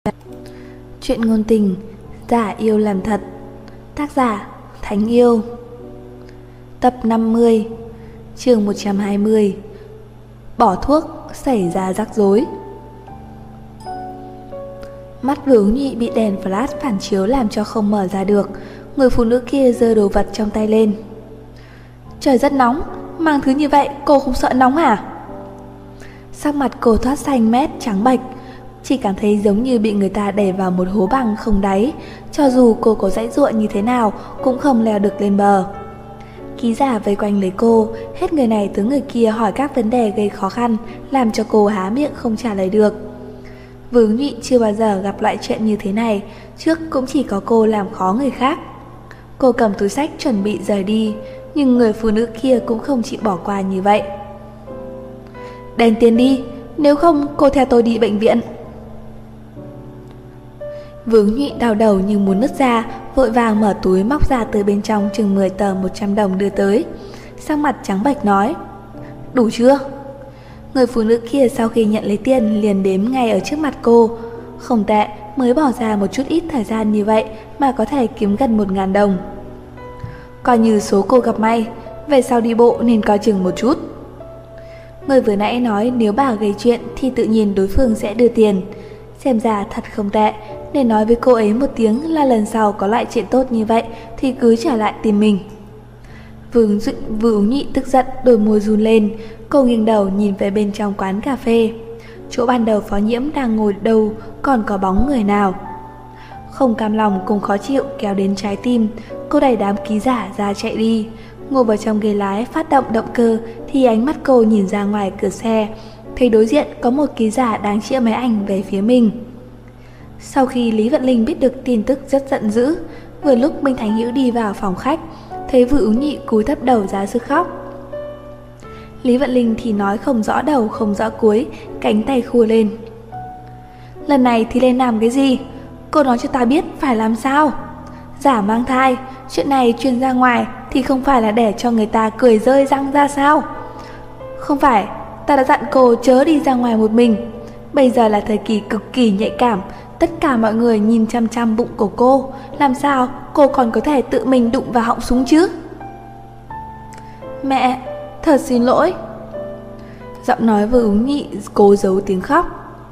Chuyện ngôn tình, giả yêu làm thật. Tác giả Thánh Yêu. Tập 50, chương 120. Bỏ thuốc xảy ra rắc rối. Mắt Vướng Nhị bị đèn flash phản chiếu làm cho không mở ra được. Người phụ nữ kia giơ đồ vật trong tay lên. Trời rất nóng, mang thứ như vậy cô không sợ nóng à? Sắc mặt cô thoát xanh mét trắng bệch, chỉ cảm thấy giống như bị người ta đẩy vào một hố băng không đáy. Cho dù cô có giãy giụa như thế nào cũng không leo được lên bờ. Ký giả vây quanh lấy cô, hết người này tới người kia hỏi các vấn đề gây khó khăn, làm cho cô há miệng không trả lời được. Vướng Nhị chưa bao giờ gặp loại chuyện như thế này, trước cũng chỉ có cô làm khó người khác. Cô cầm túi xách chuẩn bị rời đi, nhưng người phụ nữ kia cũng không chịu bỏ qua như vậy. Đền tiền đi, nếu không cô theo tôi đi bệnh viện. Vướng Nhị đau đầu như muốn nứt ra, vội vàng mở túi móc ra từ bên trong chừng 10 tờ 100 đồng đưa tới. Sắc mặt trắng bệch nói: Đủ chưa? Người phụ nữ kia sau khi nhận lấy tiền liền đếm ngay ở trước mặt cô. Không tệ, mới bỏ ra một chút ít thời gian như vậy mà có thể kiếm gần 1.000 đồng. Coi như số cô gặp may, về sau đi bộ nên coi chừng một chút. Người vừa nãy nói nếu bà gây chuyện thì tự nhiên đối phương sẽ đưa tiền. Xem ra thật không tệ, nên nói với cô ấy một tiếng là lần sau có lại chuyện tốt như vậy thì cứ trở lại tìm mình. Vướng Nhị tức giận, đôi môi run lên. Cô nghiêng đầu nhìn về bên trong quán cà phê. Chỗ ban đầu Phó Nhiễm đang ngồi đâu còn có bóng người nào. Không cam lòng cùng khó chịu kéo đến trái tim, cô đẩy đám ký giả ra chạy đi. Ngồi vào trong ghế lái phát động động cơ thì ánh mắt cô nhìn ra ngoài cửa xe, thấy đối diện có một ký giả đang chĩa máy ảnh về phía mình. Sau khi Lý Vận Linh biết được tin tức rất giận dữ. Vừa lúc Minh Thành Hữu đi vào phòng khách, thấy Vướng Nhị cúi thấp đầu ra sức khóc. Lý Vận Linh thì nói không rõ đầu không rõ cuối, cánh tay khua lên. Lần này thì lên làm cái gì? Cô nói cho ta biết phải làm sao? Giả mang thai, chuyện này truyền ra ngoài thì không phải là để cho người ta cười rơi răng ra sao? Không phải, ta đã dặn cô chớ đi ra ngoài một mình. Bây giờ là thời kỳ cực kỳ nhạy cảm, tất cả mọi người nhìn chăm chăm bụng của cô, làm sao cô còn có thể tự mình đụng vào họng súng chứ? Mẹ, thật xin lỗi. Giọng nói Vướng Nhị cố giấu tiếng khóc.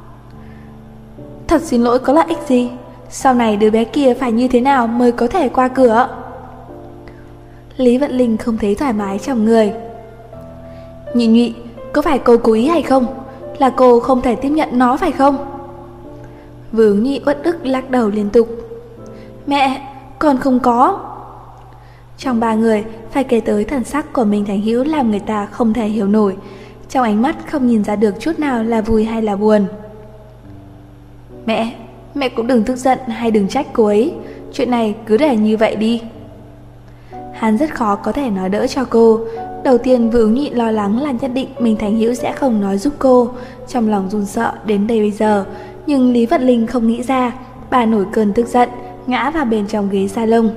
Thật xin lỗi có lợi ích gì? Sau này đứa bé kia phải như thế nào mới có thể qua cửa? Lý Vận Linh không thấy thoải mái trong người. Nhị Nhụy, có phải cô cố ý hay không? Là cô không thể tiếp nhận nó phải không? Vướng Nhị uất ức lắc đầu liên tục. Mẹ, con không có. Trong ba người phải kể tới thần sắc của Minh Thành Hữu làm người ta không thể hiểu nổi. Trong ánh mắt không nhìn ra được chút nào là vui hay là buồn. Mẹ cũng đừng tức giận hay đừng trách cô ấy. Chuyện này cứ để như vậy đi. Hắn rất khó có thể nói đỡ cho cô. Đầu tiên Vướng Nhị lo lắng là nhất định Minh Thành Hữu sẽ không nói giúp cô. Trong lòng run sợ đến đây bây giờ. Nhưng Lý Vận Linh không nghĩ ra. Bà nổi cơn tức giận, ngã vào bên trong ghế salon.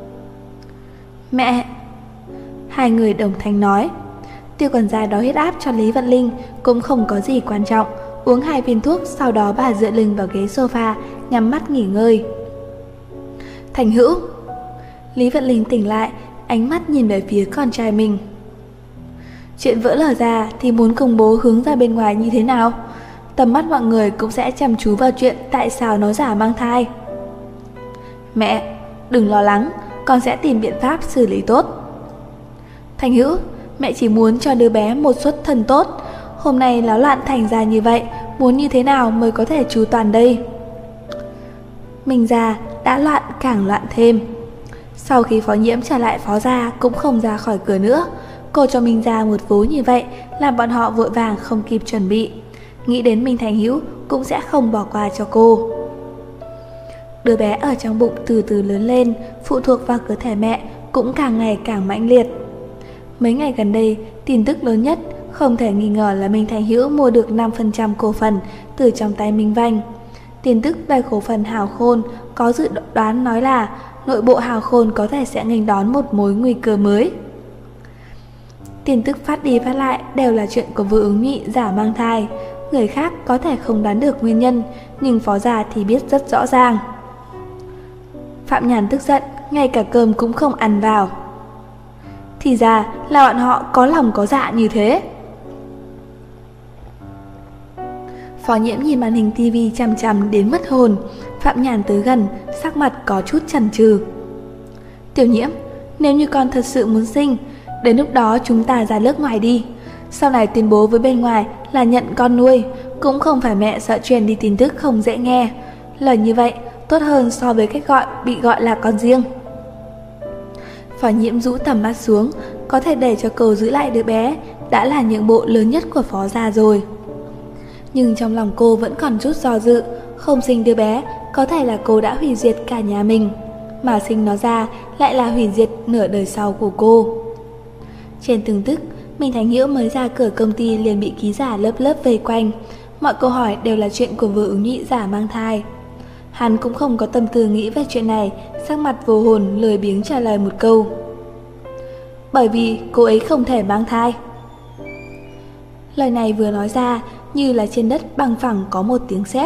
Mẹ. Hai người đồng thanh nói. Tiêu quản gia đo huyết áp cho Lý Vận Linh cũng không có gì quan trọng. Uống 2 viên thuốc, sau đó bà dựa lưng vào ghế sofa, nhắm mắt nghỉ ngơi. Thành Hữu. Lý Vận Linh tỉnh lại, ánh mắt nhìn về phía con trai mình. Chuyện vỡ lở ra thì muốn công bố hướng ra bên ngoài như thế nào? Tầm mắt mọi người cũng sẽ chăm chú vào chuyện tại sao nó giả mang thai. Mẹ, đừng lo lắng, con sẽ tìm biện pháp xử lý tốt. Thành Hữu, mẹ chỉ muốn cho đứa bé một xuất thân tốt. Hôm nay náo loạn thành ra như vậy, muốn như thế nào mới có thể chu toàn đây? Minh gia đã loạn càng loạn thêm. Sau khi Phó Nhiễm trả lại Phó gia cũng không ra khỏi cửa nữa. Cô cho Minh gia một vố như vậy làm bọn họ vội vàng không kịp chuẩn bị. Nghĩ đến Minh Thành Hữu cũng sẽ không bỏ qua cho cô. Đứa bé ở trong bụng từ từ lớn lên, phụ thuộc vào cơ thể mẹ cũng càng ngày càng mãnh liệt. Mấy ngày gần đây, tin tức lớn nhất không thể nghi ngờ là Minh Thành Hữu mua được 5% cổ phần từ trong tay Minh Vanh. Tin tức về cổ phần Hào Khôn có dự đoán nói là nội bộ Hào Khôn có thể sẽ nghênh đón một mối nguy cơ mới. Tin tức phát đi phát lại đều là chuyện của Vưu Ứng Nhụy giả mang thai. Người khác có thể không đoán được nguyên nhân, nhưng phó gia thì biết rất rõ ràng. Phạm Nhàn tức giận, ngay cả cơm cũng không ăn vào. Thì ra là bọn họ có lòng có dạ như thế. Phó Nhiễm nhìn màn hình tivi chằm chằm đến mất hồn. Phạm Nhàn tới gần, sắc mặt có chút chần chừ. Tiểu Nhiễm, nếu như con thật sự muốn sinh, đến lúc đó chúng ta ra nước ngoài đi. Sau này tuyên bố với bên ngoài là nhận con nuôi, cũng không phải mẹ sợ truyền đi tin tức không dễ nghe. Lời như vậy tốt hơn so với cách bị gọi là con riêng. Phó Nhiễm rũ tầm mắt xuống, có thể để cho cô giữ lại đứa bé đã là nhượng bộ lớn nhất của phó gia rồi. Nhưng trong lòng cô vẫn còn chút do dự, không sinh đứa bé có thể là cô đã hủy diệt cả nhà mình, mà sinh nó ra lại là hủy diệt nửa đời sau của cô. Trên tin tức, Minh Thành Hữu mới ra cửa công ty liền bị ký giả lớp lớp vây quanh. Mọi câu hỏi đều là chuyện của Vưu Ứng Nhụy giả mang thai. Hắn cũng không có tâm tư nghĩ về chuyện này, sắc mặt vô hồn lười biếng trả lời một câu. Bởi vì cô ấy không thể mang thai. Lời này vừa nói ra như là trên đất bằng phẳng có một tiếng sét.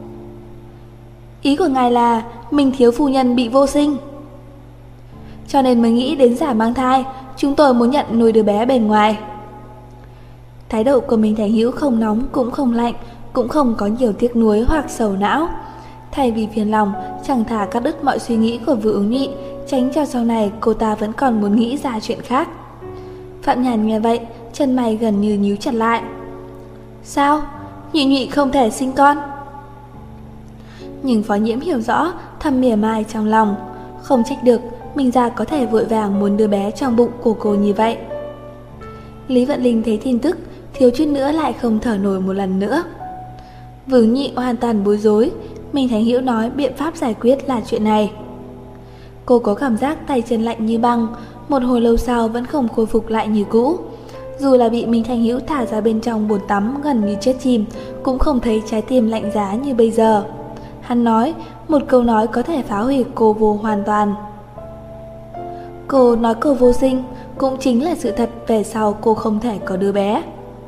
Ý của ngài là Minh thiếu phu nhân bị vô sinh, cho nên mới nghĩ đến giả mang thai. Chúng tôi muốn nhận nuôi đứa bé bên ngoài. Thái độ của Minh Thành Hữu không nóng cũng không lạnh, cũng không có nhiều tiếc nuối hoặc sầu não. Thay vì phiền lòng, chẳng thà cắt đứt mọi suy nghĩ của Vưu Ứng Nhụy, tránh cho sau này cô ta vẫn còn muốn nghĩ ra chuyện khác. Phạm Nhàn nghe vậy, chân mày gần như nhíu chặt lại. Sao? Nhụy Nhụy không thể sinh con? Nhưng Phó Nhiễm hiểu rõ, thầm mỉa mai trong lòng. Không trách được Minh gia có thể vội vàng muốn đứa bé trong bụng của cô như vậy. Lý Vận Linh thấy tin tức, thiếu chút nữa lại không thở nổi một lần nữa. Vưu Ứng Nhụy hoàn toàn bối rối. Minh Thành Hữu nói biện pháp giải quyết là chuyện này. Cô có cảm giác tay chân lạnh như băng, một hồi lâu sau vẫn không khôi phục lại như cũ. Dù là bị Minh Thành Hữu thả ra bên trong bồn tắm gần như chết chìm, cũng không thấy trái tim lạnh giá như bây giờ. Hắn nói, một câu nói có thể phá hủy cô vô hoàn toàn. Cô nói cô vô sinh, cũng chính là sự thật về sau cô không thể có đứa bé.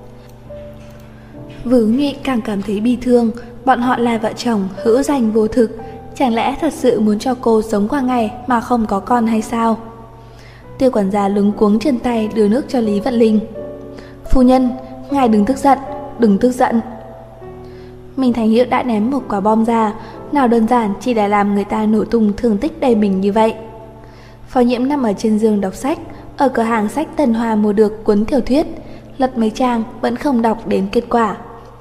Vưu Ứng Nhụy càng cảm thấy bi thương, bọn họ là vợ chồng hữu danh vô thực, chẳng lẽ thật sự muốn cho cô sống qua ngày mà không có con hay sao? Tiêu quản gia luống cuống chân tay đưa nước cho Lý Vận Linh. Phu nhân, ngài đừng tức giận, đừng tức giận. Minh Thành Hữu đã ném một quả bom ra, nào đơn giản chỉ để làm người ta nổ tung thương tích đầy mình như vậy. Phó Nhiễm nằm ở trên giường đọc sách, ở cửa hàng sách Tân Hoa mua được cuốn tiểu thuyết, lật mấy trang vẫn không đọc đến kết quả.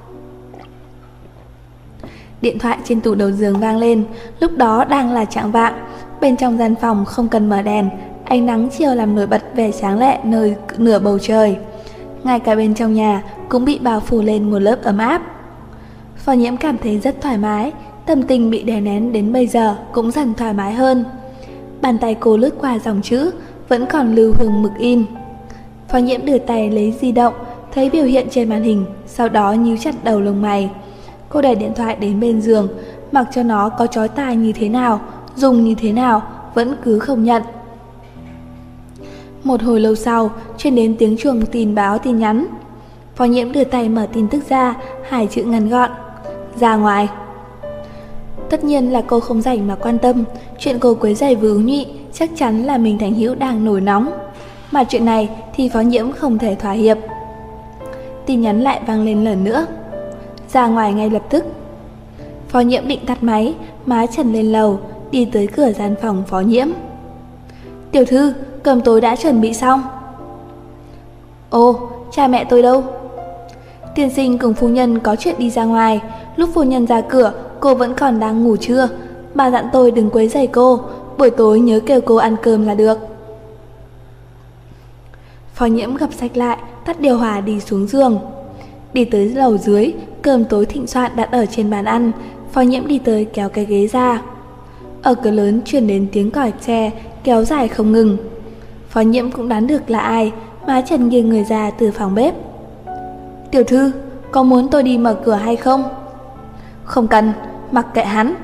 Điện thoại trên tủ đầu giường vang lên, lúc đó đang là chạng vạng. Bên trong gian phòng không cần mở đèn, ánh nắng chiều làm nổi bật vẻ sáng lệ nơi nửa bầu trời. Ngay cả bên trong nhà cũng bị bao phủ lên một lớp ấm áp. Phó Nhiễm cảm thấy rất thoải mái, tâm tình bị đè nén đến bây giờ cũng dần thoải mái hơn. Bàn tay cô lướt qua dòng chữ, vẫn còn lưu hương mực in. Phó Nhiễm đưa tay lấy di động, thấy biểu hiện trên màn hình, sau đó nhíu chặt đầu lông mày. Cô đẩy điện thoại đến bên giường, mặc cho nó có chói tai như thế nào, dùng như thế nào, vẫn cứ không nhận. Một hồi lâu sau, truyền đến tiếng chuông tin báo tin nhắn. Phó Nhiễm đưa tay mở tin tức ra, 2 chữ ngắn gọn: ra ngoài. Tất nhiên là cô không rảnh mà quan tâm, chuyện cô quấy rầy Vưu Ứng Nhụy chắc chắn là Minh Thành Hữu đang nổi nóng, mà chuyện này thì Phó Nhiễm không thể thỏa hiệp. Tin nhắn lại vang lên lần nữa: ra ngoài ngay lập tức. Phó Nhiễm định tắt máy, má trần lên lầu, đi tới cửa gian phòng Phó Nhiễm. Tiểu thư, cơm tối đã chuẩn bị xong. Ồ, cha mẹ tôi đâu? Tiên sinh cùng phu nhân có chuyện đi ra ngoài. Lúc phu nhân ra cửa, cô vẫn còn đang ngủ trưa. Bà dặn tôi đừng quấy rầy cô, buổi tối nhớ kêu cô ăn cơm là được. Phó Nhiễm gập sách lại, tắt điều hòa đi xuống giường. Đi tới lầu dưới, cơm tối thịnh soạn đặt ở trên bàn ăn. Phó Nhiễm đi tới kéo cái ghế ra. Ở cửa lớn truyền đến tiếng còi xe kéo dài không ngừng. Phó Nhiễm cũng đoán được là ai, má trần nghiêng người ra từ phòng bếp. Tiểu thư, có muốn tôi đi mở cửa hay không? Không cần, mặc kệ hắn.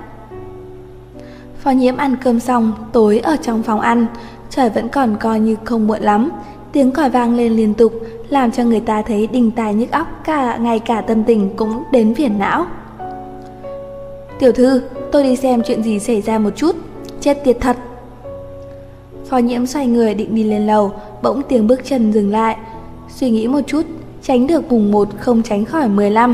Phó Nhiễm ăn cơm xong, tối ở trong phòng ăn. Trời vẫn còn coi như không muộn lắm. tiếng còi vang lên liên tục, làm cho người ta thấy đinh tai nhức óc, ngay cả tâm tình cũng đến phiền não. Tiểu thư, tôi đi xem chuyện gì xảy ra một chút, chết tiệt thật. Phó Nhiễm xoay người định đi lên lầu, bỗng tiếng bước chân dừng lại. Suy nghĩ một chút, tránh được mùng 1 không tránh khỏi 15.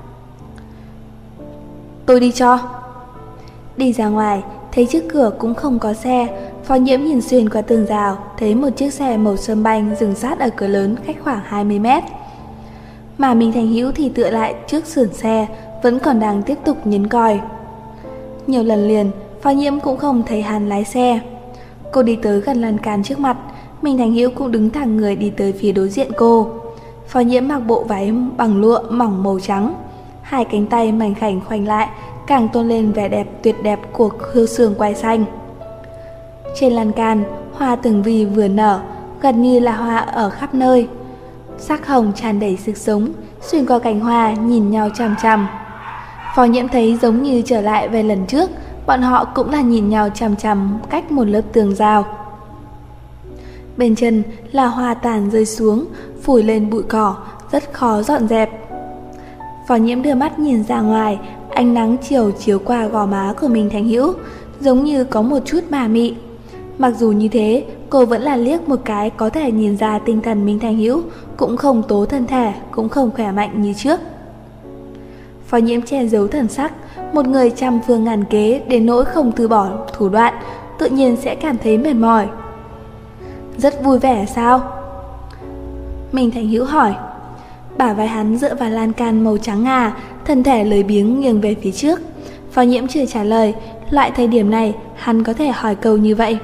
Tôi đi cho. Đi ra ngoài, thấy trước cửa cũng không có xe. Phó Nhiễm nhìn xuyên qua tường rào, thấy một chiếc xe màu sâm banh dừng sát ở cửa lớn cách khoảng 20 mét. Mà Minh Thành Hữu thì tựa lại trước sườn xe, vẫn còn đang tiếp tục nhấn còi. Nhiều lần liền, Phó Nhiễm cũng không thấy hắn lái xe. Cô đi tới gần lan can trước mặt, Minh Thành Hữu cũng đứng thẳng người đi tới phía đối diện cô. Phó Nhiễm mặc bộ váy bằng lụa mỏng màu trắng, hai cánh tay mảnh khảnh khoanh lại, càng tôn lên vẻ đẹp tuyệt đẹp của khư sườn quai xanh. Trên lan can, hoa tường vi vừa nở, gần như là hoa ở khắp nơi. Sắc hồng tràn đầy sức sống, xuyên qua cành hoa nhìn nhau chằm chằm. Phó Nhiễm thấy giống như trở lại về lần trước, bọn họ cũng là nhìn nhau chằm chằm cách một lớp tường rào. Bên chân là hoa tàn rơi xuống, phủi lên bụi cỏ, rất khó dọn dẹp. Phó Nhiễm đưa mắt nhìn ra ngoài, ánh nắng chiều chiếu qua gò má của Minh Thành Hữu, giống như có một chút ma mị. Mặc dù như thế, cô vẫn là liếc một cái có thể nhìn ra tinh thần Minh Thành Hữu cũng không tố thân thể, cũng không khỏe mạnh như trước. Phó Nhiễm che giấu thần sắc, một người trăm phương ngàn kế đến nỗi không từ bỏ thủ đoạn, tự nhiên sẽ cảm thấy mệt mỏi. Rất vui vẻ sao? Minh Thành Hữu hỏi. Bả vai hắn dựa vào lan can màu trắng ngà, thân thể lười biếng nghiêng về phía trước. Phó Nhiễm chưa trả lời, loại thời điểm này hắn có thể hỏi câu như vậy.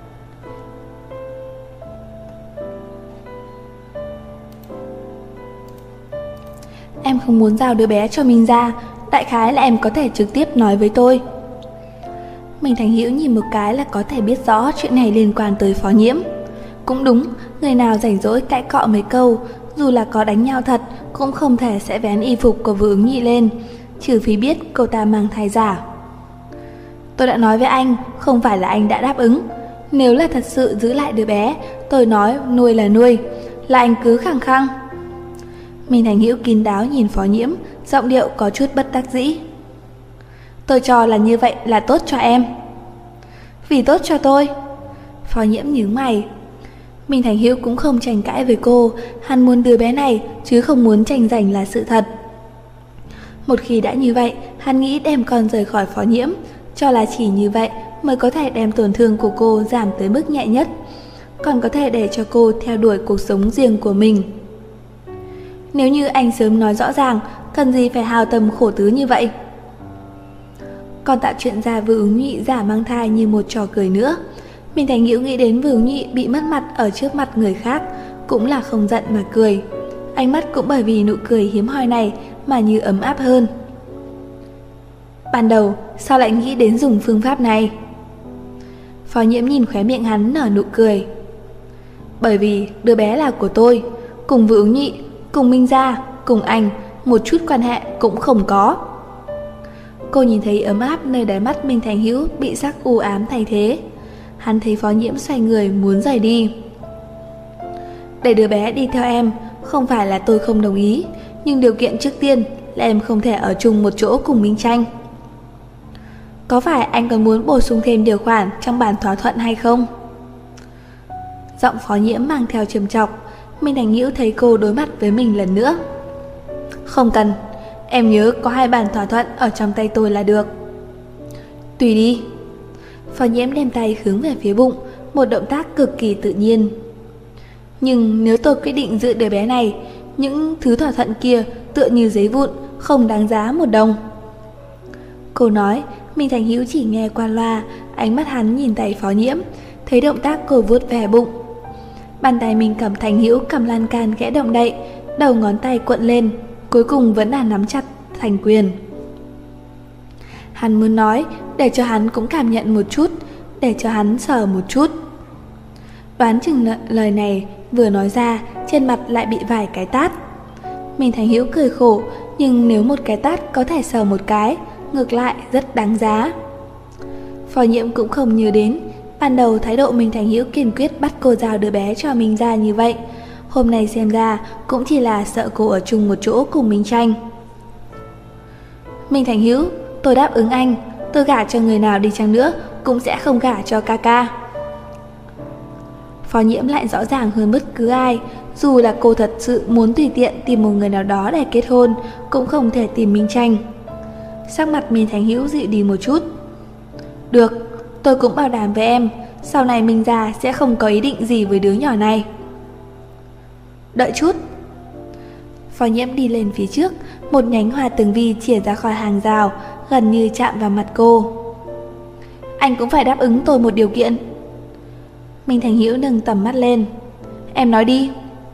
Em không muốn giao đứa bé cho mình ra, đại khái là em có thể trực tiếp nói với tôi. Minh Thành Hữu nhìn một cái là có thể biết rõ chuyện này liên quan tới Phó Nhiễm. Cũng đúng, người nào rảnh rỗi cãi cọ mấy câu, dù là có đánh nhau thật, cũng không thể sẽ vén y phục của Vừa Ứng Nhị lên, trừ phi biết cô ta mang thai giả. Tôi đã nói với anh, không phải là anh đã đáp ứng. Nếu là thật sự giữ lại đứa bé, tôi nói nuôi là nuôi, là anh cứ khăng khăng. Minh Thành Hữu kín đáo nhìn Phó Nhiễm, giọng điệu có chút bất đắc dĩ. Tôi cho là như vậy là tốt cho em. Vì tốt cho tôi? Phó Nhiễm nhướng mày. Minh Thành Hữu cũng không tranh cãi với cô, hắn muốn đứa bé này chứ không muốn tranh giành là sự thật. Một khi đã như vậy, hắn nghĩ đem con rời khỏi Phó Nhiễm, cho là chỉ như vậy mới có thể đem tổn thương của cô giảm tới mức nhẹ nhất, còn có thể để cho cô theo đuổi cuộc sống riêng của mình. Nếu như anh sớm nói rõ ràng, cần gì phải hao tâm khổ tứ như vậy? Còn tạo chuyện ra Vừa Ứng Nhị giả mang thai như một trò cười nữa. Minh Thành Hữu nghĩ đến Vừa Ứng Nhị bị mất mặt ở trước mặt người khác, cũng là không giận mà cười. Ánh mắt cũng bởi vì nụ cười hiếm hoi này mà như ấm áp hơn. Ban đầu, sao lại nghĩ đến dùng phương pháp này? Phó Nhiễm nhìn khóe miệng hắn nở nụ cười. Bởi vì đứa bé là của tôi, cùng Vừa Ứng Nhị, cùng Minh gia, cùng anh, một chút quan hệ cũng không có. Cô nhìn thấy ấm áp nơi đáy mắt Minh Thành Hữu bị sắc u ám thay thế. Hắn thấy Phó Nhiễm xoay người muốn rời đi. Để đứa bé đi theo em, không phải là tôi không đồng ý, nhưng điều kiện trước tiên là em không thể ở chung một chỗ cùng Minh Tranh. Có phải anh còn muốn bổ sung thêm điều khoản trong bản thỏa thuận hay không? Giọng Phó Nhiễm mang theo trầm trọng. Minh Thành Hữu thấy cô đối mặt với mình lần nữa. Không cần, em nhớ có 2 bản thỏa thuận ở trong tay tôi là được. Tùy đi. Phó Nhiễm đem tay hướng về phía bụng, một động tác cực kỳ tự nhiên. Nhưng nếu tôi quyết định giữ đứa bé này, những thứ thỏa thuận kia tựa như giấy vụn, không đáng giá 1 đồng. Cô nói, Minh Thành Hữu chỉ nghe qua loa, ánh mắt hắn nhìn tay Phó Nhiễm, thấy động tác cô vuốt về bụng. Bàn tay mình cầm Thành Hữu cầm lan can khẽ động đậy, đầu ngón tay cuộn lên, cuối cùng vẫn là nắm chặt thành quyền. Hắn muốn nói, để cho hắn cũng cảm nhận một chút, để cho hắn sờ một chút. Đoán chừng lời này vừa nói ra, trên mặt lại bị vài cái tát. Minh Thành Hữu cười khổ, nhưng nếu một cái tát có thể sờ một cái, ngược lại rất đáng giá. Phó Nhiễm cũng không nhớ đến, Ban đầu thái độ Minh Thành Hữu kiên quyết bắt cô giao đứa bé cho Minh ra như vậy, hôm nay xem ra cũng chỉ là sợ cô ở chung một chỗ cùng Minh Tranh. Minh Thành Hữu, tôi đáp ứng anh, tôi gả cho người nào đi chăng nữa cũng sẽ không gả cho ca ca. Phó Nhiễm lại rõ ràng hơn bất cứ ai, dù là cô thật sự muốn tùy tiện tìm một người nào đó để kết hôn, cũng không thể tìm Minh Tranh. Sắc mặt Minh Thành Hữu dịu đi một chút. Được, tôi cũng bảo đảm với em, sau này Minh già sẽ không có ý định gì với đứa nhỏ này. Đợi chút. Phó Nhiễm đi lên phía trước, một nhánh hoa tường vi chìa ra khỏi hàng rào, gần như chạm vào mặt cô. Anh cũng phải đáp ứng tôi một điều kiện. Minh Thành Hữu nâng tầm mắt lên. Em nói đi.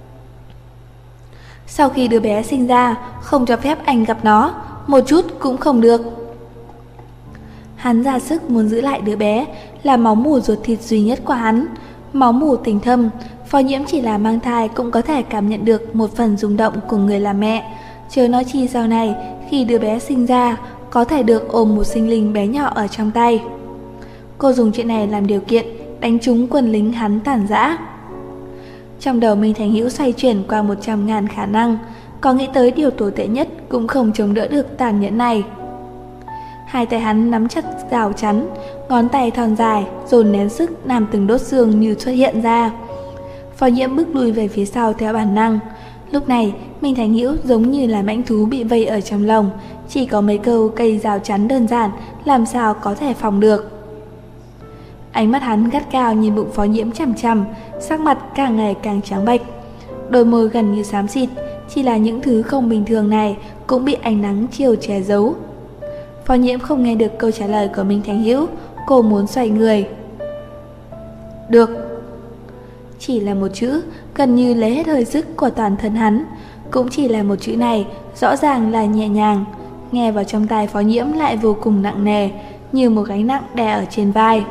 Sau khi đứa bé sinh ra, không cho phép anh gặp nó, một chút cũng không được. Hắn ra sức muốn giữ lại đứa bé, là máu mủ ruột thịt duy nhất của hắn, máu mủ tình thâm. Phó Nhiễm chỉ là mang thai cũng có thể cảm nhận được một phần rung động của người làm mẹ, chớ nói chi sau này khi đứa bé sinh ra có thể được ôm một sinh linh bé nhỏ ở trong tay. Cô dùng chuyện này làm điều kiện đánh trúng quân lính hắn tàn dã. Trong đầu Minh Thành Hữu xoay chuyển qua 100.000 khả năng, có nghĩ tới điều tồi tệ nhất cũng không chống đỡ được tàn nhẫn này. Hai tay hắn nắm chặt rào chắn, ngón tay thon dài dồn nén sức làm từng đốt xương như xuất hiện ra. Phó Nhiễm bước lùi về phía sau theo bản năng. Lúc này Minh Thành Hữu giống như là mãnh thú bị vây ở trong lồng, chỉ có mấy câu cây rào chắn đơn giản, làm sao có thể phòng được. Ánh mắt hắn gắt cao nhìn bụng Phó Nhiễm chằm chằm, sắc mặt càng ngày càng trắng bệch, đôi môi gần như xám xịt, chỉ là những thứ không bình thường này cũng bị ánh nắng chiều che giấu. Phó Nhiễm không nghe được câu trả lời của Minh Thành Hữu, cô muốn xoay người. Được. Chỉ là một chữ, gần như lấy hết hơi sức của toàn thân hắn. Cũng chỉ là một chữ này, rõ ràng là nhẹ nhàng, nghe vào trong tai Phó Nhiễm lại vô cùng nặng nề, như một gánh nặng đè ở trên vai.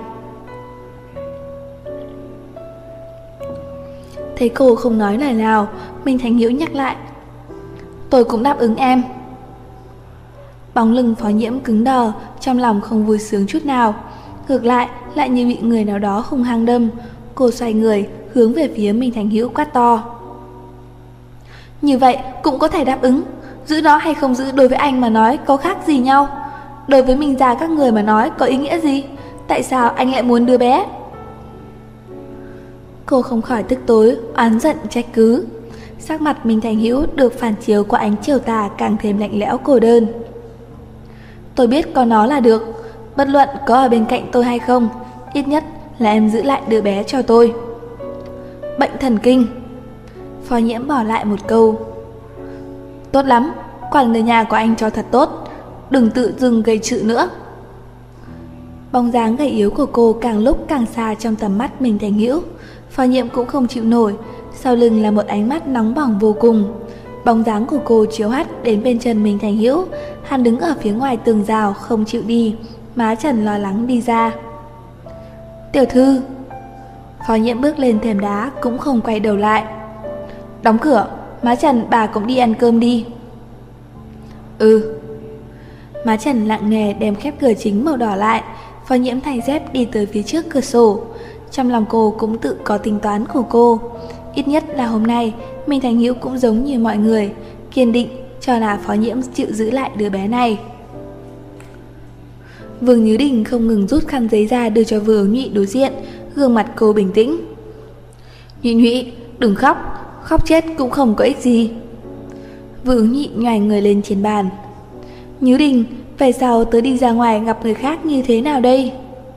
Thấy cô không nói lời nào, Minh Thành Hữu nhắc lại. Tôi cũng đáp ứng em. Bóng lưng Phó Nhiễm cứng đờ, trong lòng không vui sướng chút nào. Ngược lại như bị người nào đó hung hăng đâm. Cô xoay người, hướng về phía Minh Thành Hữu quát to. Như vậy cũng có thể đáp ứng. Giữ nó hay không giữ đối với anh mà nói có khác gì nhau. Đối với Minh già các người mà nói có ý nghĩa gì? Tại sao anh lại muốn đưa bé? Cô không khỏi tức tối, oán giận trách cứ. Sắc mặt Minh Thành Hữu được phản chiếu của ánh chiều tà càng thêm lạnh lẽo cô đơn. Tôi biết có nó là được, bất luận có ở bên cạnh tôi hay không, ít nhất là em giữ lại đứa bé cho tôi. Bệnh thần kinh. Phó Nhiễm bỏ lại một câu. Tốt lắm, quản người nhà của anh cho thật tốt, đừng tự dưng gây sự nữa. Bóng dáng gầy yếu của cô càng lúc càng xa trong tầm mắt Minh Thành Hữu. Phó Nhiễm cũng không chịu nổi, sau lưng là một ánh mắt nóng bỏng vô cùng. Bóng dáng của cô chiếu hắt đến bên chân Minh Thành Hữu, hắn đứng ở phía ngoài tường rào không chịu đi, má Trần lo lắng đi ra. Tiểu thư. Phó Nhiễm bước lên thềm đá cũng không quay đầu lại. Đóng cửa, má Trần bà cũng đi ăn cơm đi. Ừ. Má Trần nặng nề đem khép cửa chính màu đỏ lại. Phó Nhiễm thay dép đi tới phía trước cửa sổ. Trong lòng cô cũng tự có tính toán của cô. Ít nhất là hôm nay Minh Thành Hữu cũng giống như mọi người, kiên định cho là Phó Nhiễm chịu giữ lại đứa bé này. Vương Nhứ Đình không ngừng rút khăn giấy ra đưa cho Vương Nhụy đối diện, gương mặt cô bình tĩnh. Nhụy Nhụy, đừng khóc, khóc chết cũng không có ích gì. Vương Nhụy nhoài người lên trên bàn. Nhứ Đình, về sau tớ đi ra ngoài gặp người khác như thế nào đây?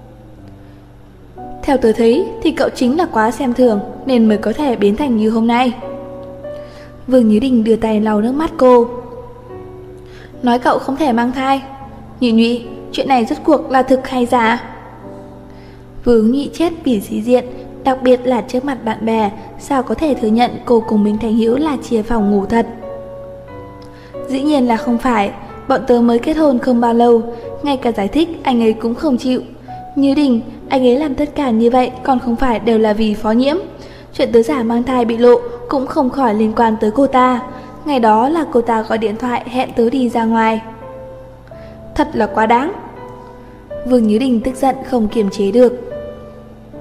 Theo tớ thấy thì cậu chính là quá xem thường nên mới có thể biến thành như hôm nay. Vương Nhứ Đình đưa tay lau nước mắt cô. Nói cậu không thể mang thai. Nhụy Nhụy, chuyện này rốt cuộc là thực hay giả? Vương Nhụy chết vì sĩ diện, đặc biệt là trước mặt bạn bè, sao có thể thừa nhận cô cùng Minh Thành Hữu là chia phòng ngủ thật? Dĩ nhiên là không phải, bọn tớ mới kết hôn không bao lâu, ngay cả giải thích anh ấy cũng không chịu. Nhứ Đình, anh ấy làm tất cả như vậy còn không phải đều là vì Phó Nhiễm. Chuyện tớ giả mang thai bị lộ cũng không khỏi liên quan tới cô ta. Ngày đó là cô ta gọi điện thoại hẹn tớ đi ra ngoài. Thật là quá đáng. Vương Nhứ Đình tức giận không kiềm chế được.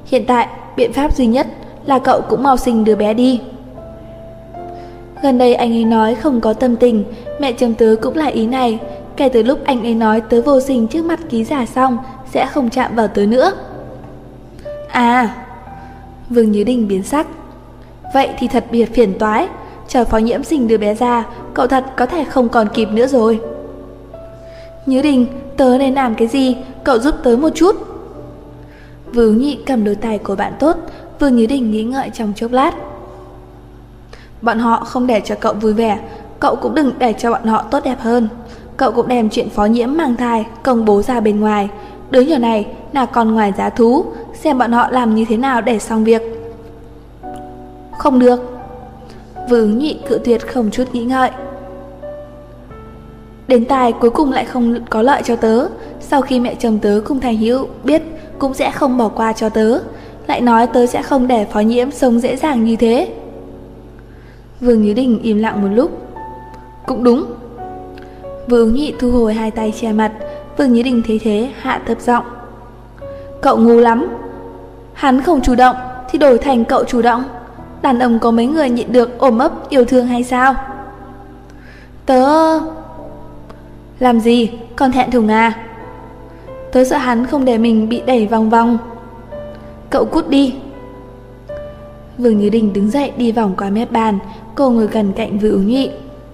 Hiện tại, biện pháp duy nhất là cậu cũng mau sinh đứa bé đi. Gần đây anh ấy nói không có tâm tình, mẹ chồng tớ cũng là ý này. Kể từ lúc anh ấy nói tớ vô sinh trước mặt ký giả xong, sẽ không chạm vào tớ nữa. À, Vương Như Đình biến sắc. Vậy thì thật biệt phiền toái. Chờ Phó Nhiễm sinh đứa bé ra, cậu thật có thể không còn kịp nữa rồi. Như Đình, tớ nên làm cái gì? Cậu giúp tớ một chút. Vương Nhị cầm đôi tay của bạn tốt. Vương Như Đình nghĩ ngợi trong chốc lát. Bọn họ không để cho cậu vui vẻ, cậu cũng đừng để cho bọn họ tốt đẹp hơn. Cậu cũng đem chuyện Phó Nhiễm mang thai công bố ra bên ngoài. Đứa nhỏ này là con ngoài giá thú, xem bọn họ làm như thế nào để xong việc. Không được. Vương Nhị cự tuyệt không chút nghĩ ngợi. Đến tài cuối cùng lại không có lợi cho tớ. Sau khi mẹ chồng tớ cùng Thành Hữu biết cũng sẽ không bỏ qua cho tớ. Lại nói tớ sẽ không để Phó Nhiễm sống dễ dàng như thế. Vương Như Đình im lặng một lúc. Cũng đúng. Vương Nhị thu hồi hai tay che mặt. Vương Như Đình thấy thế hạ thấp giọng. Cậu ngu lắm. Hắn không chủ động thì đổi thành cậu chủ động. Đàn ông có mấy người nhịn được ôm ấp yêu thương hay sao? Tớ... Làm gì? Còn thẹn thùng à? Tớ sợ hắn không để mình bị đẩy vòng vòng. Cậu cút đi. Vương Như Đình đứng dậy đi vòng qua mép bàn. Cô ngồi gần cạnh Vương Nhị.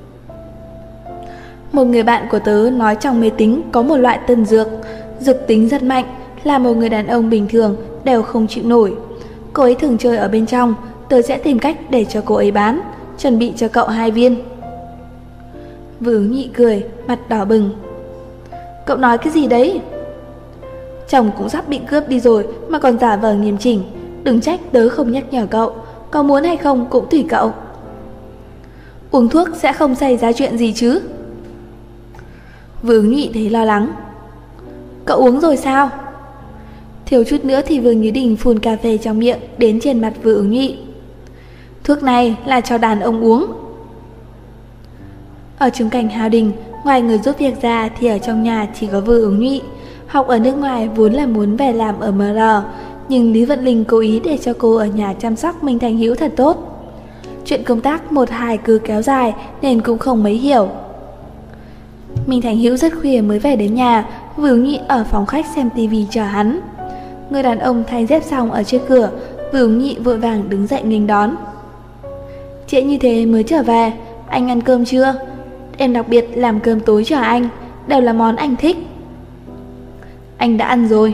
Một người bạn của tớ nói trong mê tín có một loại tân dược, dược tính rất mạnh, là một người đàn ông bình thường đều không chịu nổi. Cô ấy thường chơi ở bên trong, tớ sẽ tìm cách để cho cô ấy bán, chuẩn bị cho cậu 2 viên. Vương Nhị cười, mặt đỏ bừng. Cậu nói cái gì đấy? Chồng cũng sắp bị cướp đi rồi mà còn giả vờ nghiêm chỉnh. Đừng trách tớ không nhắc nhở cậu, có muốn hay không cũng tùy cậu. Uống thuốc sẽ không xảy ra chuyện gì chứ? Vương Nhị thấy lo lắng. Cậu uống rồi sao? Thiếu chút nữa thì Vương Như Đình phun cà phê trong miệng đến trên mặt Vương Nhị. Thuốc này là cho đàn ông uống. Ở chung cảnh Hào Đình, ngoài người giúp việc ra thì ở trong nhà chỉ có Vương Nhị. Học ở nước ngoài vốn là muốn về làm ở MR, nhưng Lý Vận Linh cố ý để cho cô ở nhà chăm sóc Minh Thành Hữu thật tốt. Chuyện công tác 1-2 cứ kéo dài nên cũng không mấy hiểu. Minh Thành Hữu rất khuya mới về đến nhà. Vương Nhị ở phòng khách xem tivi chờ hắn. Người đàn ông thay dép xong ở trước cửa. Vương Nhị vội vàng đứng dậy nghênh đón. Trễ như thế mới trở về, anh ăn cơm chưa? Em đặc biệt làm cơm tối cho anh, đều là món anh thích. Anh đã ăn rồi.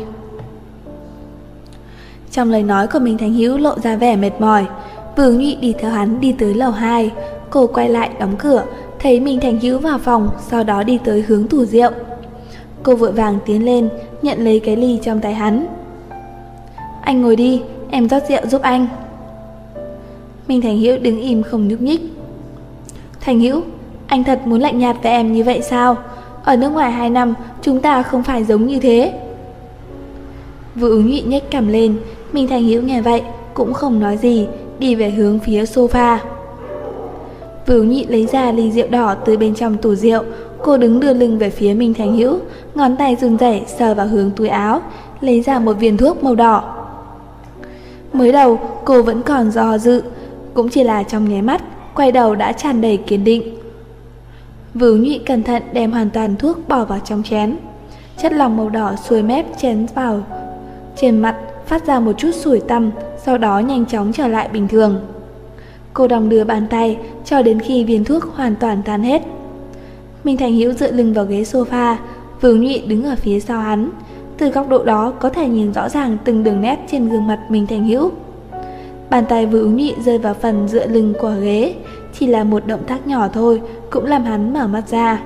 Trong lời nói của Minh Thành Hữu lộ ra vẻ mệt mỏi. Vương Nhị đi theo hắn đi tới lầu 2. Cô quay lại đóng cửa, thấy Minh Thành Hữu vào phòng, sau đó đi tới hướng tủ rượu. Cô vội vàng tiến lên, nhận lấy cái ly trong tay hắn. Anh ngồi đi, em rót rượu giúp anh. Minh Thành Hữu đứng im không nhúc nhích. Thành Hữu, anh thật muốn lạnh nhạt với em như vậy sao? Ở nước ngoài 2 năm, chúng ta không phải giống như thế. Vương Nhị nhếch cằm lên. Minh Thành Hữu nghe vậy cũng không nói gì, đi về hướng phía sofa. Vương Nhị lấy ra ly rượu đỏ từ bên trong tủ rượu. Cô đứng đưa lưng về phía Minh Thành Hữu, ngón tay run rẩy sờ vào hướng túi áo, lấy ra một viên thuốc màu đỏ. Mới đầu cô vẫn còn do dự, cũng chỉ là trong nháy mắt, quay đầu đã tràn đầy kiên định. Vương Nhị cẩn thận đem hoàn toàn thuốc bỏ vào trong chén. Chất lỏng màu đỏ xuôi mép chén vào trên mặt, phát ra một chút sủi tăm, sau đó nhanh chóng trở lại bình thường. Cô đong đưa bàn tay cho đến khi viên thuốc hoàn toàn tan hết. Minh Thành Hữu dựa lưng vào ghế sofa, Vương Nhị đứng ở phía sau hắn. Từ góc độ đó có thể nhìn rõ ràng từng đường nét trên gương mặt Minh Thành Hữu. Bàn tay Vương Nhị rơi vào phần dựa lưng của ghế, chỉ là một động tác nhỏ thôi cũng làm hắn mở mắt ra.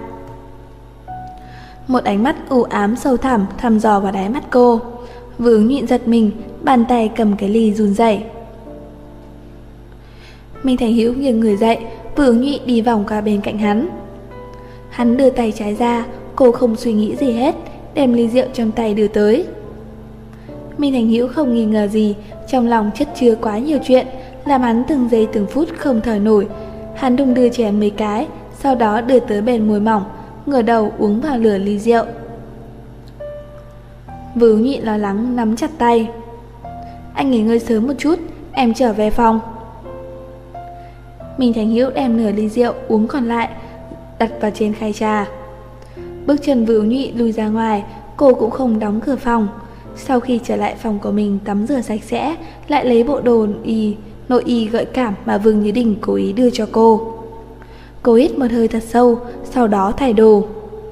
Một ánh mắt u ám sâu thẳm thăm dò vào đáy mắt cô. Vương Nhị giật mình, bàn tay cầm cái ly run rẩy. Minh Thành Hữu nghiêng người dậy, Vương Nhị đi vòng qua bên cạnh hắn. Hắn đưa tay trái ra, cô không suy nghĩ gì hết, đem ly rượu trong tay đưa tới. Minh Thành Hữu không nghi ngờ gì, trong lòng chất chứa quá nhiều chuyện, làm hắn từng giây từng phút không thở nổi. Hắn đung đưa chén mấy cái, sau đó đưa tới bên môi mỏng, ngửa đầu uống vào lửa ly rượu. Vương Nhị lo lắng nắm chặt tay. anh nghỉ ngơi sớm một chút, em trở về phòng. Minh Thành Hữu đem nửa ly rượu uống còn lại đặt vào trên khay trà. Bước chân Vưu Nhụy lùi ra ngoài, cô cũng không đóng cửa phòng. Sau khi trở lại phòng của mình tắm rửa sạch sẽ, lại lấy bộ đồ nội y gợi cảm mà Vương Như Đình cố ý đưa cho cô. Cô hít một hơi thật sâu, sau đó thay đồ.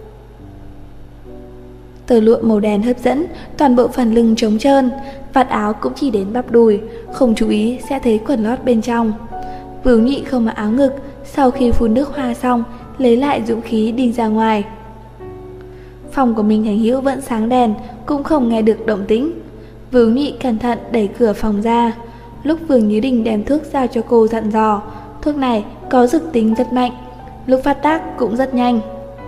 Tờ lụa màu đen hấp dẫn, toàn bộ phần lưng trống trơn, vạt áo cũng chỉ đến bắp đùi, không chú ý sẽ thấy quần lót bên trong. Vưu Nhụy không mặc áo ngực, sau khi phun nước hoa xong, lấy lại dũng khí đi ra ngoài. Phòng của Minh Thành Hữu vẫn sáng đèn, cũng không nghe được động tĩnh. Vưu Nhụy cẩn thận đẩy cửa phòng ra. Lúc Vương Như Đình đem thuốc giao cho cô dặn dò, thuốc này có dược tính rất mạnh, lúc phát tác cũng rất nhanh.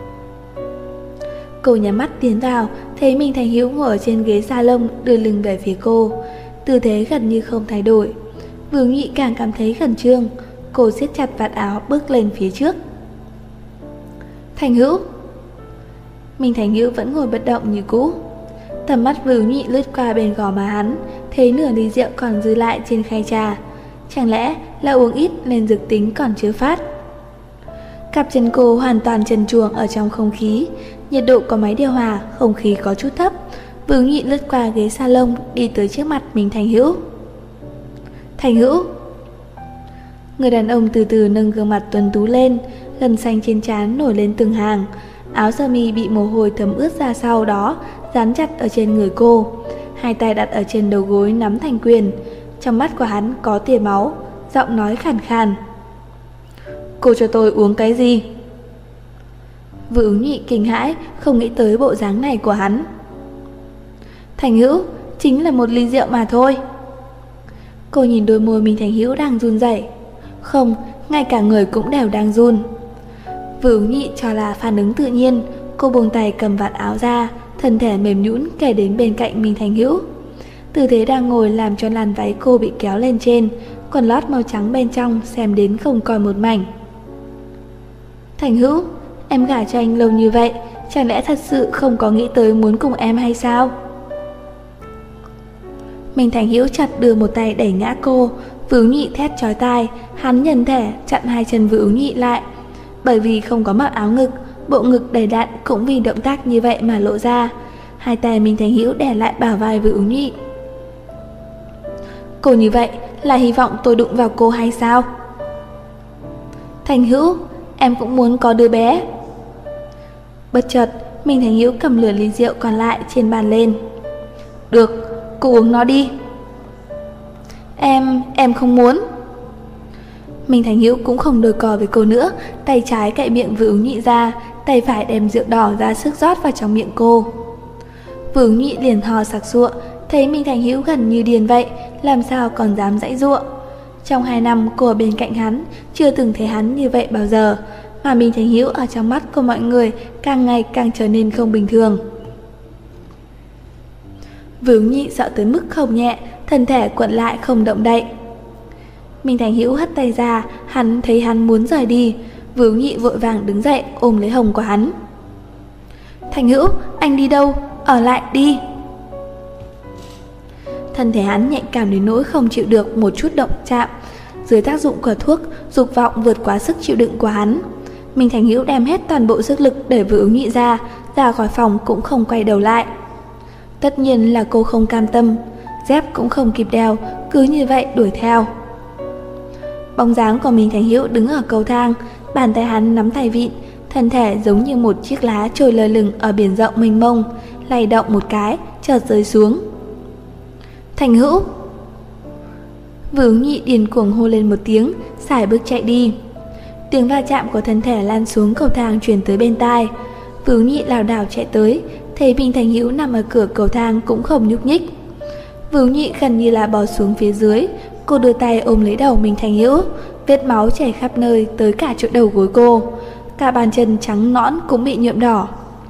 Cô nhắm mắt tiến vào, thấy Minh Thành Hữu ngồi ở trên ghế salon đưa lưng về phía cô, tư thế gần như không thay đổi. Vương Nhụy càng cảm thấy khẩn trương, cô siết chặt vạt áo bước lên phía trước. Thành Hữu. Minh Thành Hữu vẫn ngồi bất động như cũ. Tầm mắt Vương Nhụy lướt qua bên gò má hắn, thấy nửa ly rượu còn dư lại trên khay trà. Chẳng lẽ là uống ít nên dược tính còn chưa phát? Cặp chân cô hoàn toàn trần truồng ở trong không khí, nhiệt độ có máy điều hòa, không khí có chút thấp. Vương Nhụy lướt qua ghế salon đi tới trước mặt Minh Thành Hữu. Thành Hữu. Người đàn ông từ từ nâng gương mặt tuấn tú lên, gân xanh trên trán nổi lên từng hàng. Áo sơ mi bị mồ hôi thấm ướt ra sau đó dán chặt ở trên người cô, hai tay đặt ở trên đầu gối nắm thành quyền. Trong mắt của hắn có tia máu, giọng nói khàn khàn. Cô cho tôi uống cái gì? Vưu Nhụy kinh hãi, không nghĩ tới bộ dáng này của hắn. Thành Hữu, chính là một ly rượu mà thôi. Cô nhìn đôi môi Minh Thành Hữu đang run rẩy. Không, ngay cả người cũng đều đang run. Vưu Nhụy cho là phản ứng tự nhiên, cô buông tay cầm vạt áo ra, thân thể mềm nhũn kề đến bên cạnh Minh Thành Hữu. Tư thế đang ngồi làm cho làn váy cô bị kéo lên trên, quần lót màu trắng bên trong xem đến không còn một mảnh. Thành Hữu, em gả cho anh lâu như vậy, chẳng lẽ thật sự không có nghĩ tới muốn cùng em hay sao? Minh Thành Hữu chặt đưa một tay đẩy ngã cô. Vưu Nhụy thét chói tai, hắn nhân thể chặn hai chân Vưu Nhụy lại. Bởi vì không có mặc áo ngực, bộ ngực đầy đặn cũng vì động tác như vậy mà lộ ra. Hai tay Minh Thành Hữu đè lại bả vai Vưu Nhụy. Cô như vậy là hy vọng tôi đụng vào cô hay sao? Thành Hữu, em cũng muốn có đứa bé. Bất chợt, Minh Thành Hữu cầm lửa ly rượu còn lại trên bàn lên. Được, cô uống nó đi. Em không muốn. Minh Thành Hữu cũng không đôi cò với cô nữa, tay trái cạy miệng Vưu Nhụy ra, tay phải đem rượu đỏ ra sức rót vào trong miệng cô. Vưu Nhụy liền ho sặc sụa, thấy Minh Thành Hữu gần như điên vậy, làm sao còn dám giãy giụa. Trong 2 năm cô ở bên cạnh hắn, chưa từng thấy hắn như vậy bao giờ, mà Minh Thành Hữu ở trong mắt của mọi người càng ngày càng trở nên không bình thường. Vưu Nhụy sợ tới mức không nhẹ, thân thể cuộn lại không động đậy. Minh Thành Hữu hất tay ra, hắn thấy hắn muốn rời đi. Vưu Nhụy vội vàng đứng dậy ôm lấy hông của hắn. Thành Hữu, anh đi đâu? Ở lại đi. Thân thể hắn nhạy cảm đến nỗi không chịu được một chút động chạm. Dưới tác dụng của thuốc, dục vọng vượt quá sức chịu đựng của hắn. Minh Thành Hữu đem hết toàn bộ sức lực để Vưu Nhụy ra khỏi phòng cũng không quay đầu lại. Tất nhiên là cô không cam tâm, dép cũng không kịp đeo, cứ như vậy đuổi theo. Bóng dáng của Minh Thành Hữu đứng ở cầu thang, bàn tay hắn nắm tay vịn, thân thể giống như một chiếc lá trôi lơ lửng ở biển rộng mênh mông, lay động một cái, chợt rơi xuống. Thành Hữu! Vưu Nhụy điên cuồng hô lên một tiếng, sải bước chạy đi. Tiếng va chạm của thân thể lan xuống cầu thang truyền tới bên tai. Vưu Nhụy lảo đảo chạy tới, thấy Minh Thành Hữu nằm ở cửa cầu thang cũng không nhúc nhích. Vưu Nhụy gần như là bò xuống phía dưới, cô đưa tay ôm lấy đầu Minh Thành Hữu, vết máu chảy khắp nơi tới cả chỗ đầu gối cô, cả bàn chân trắng nõn cũng bị nhuộm đỏ.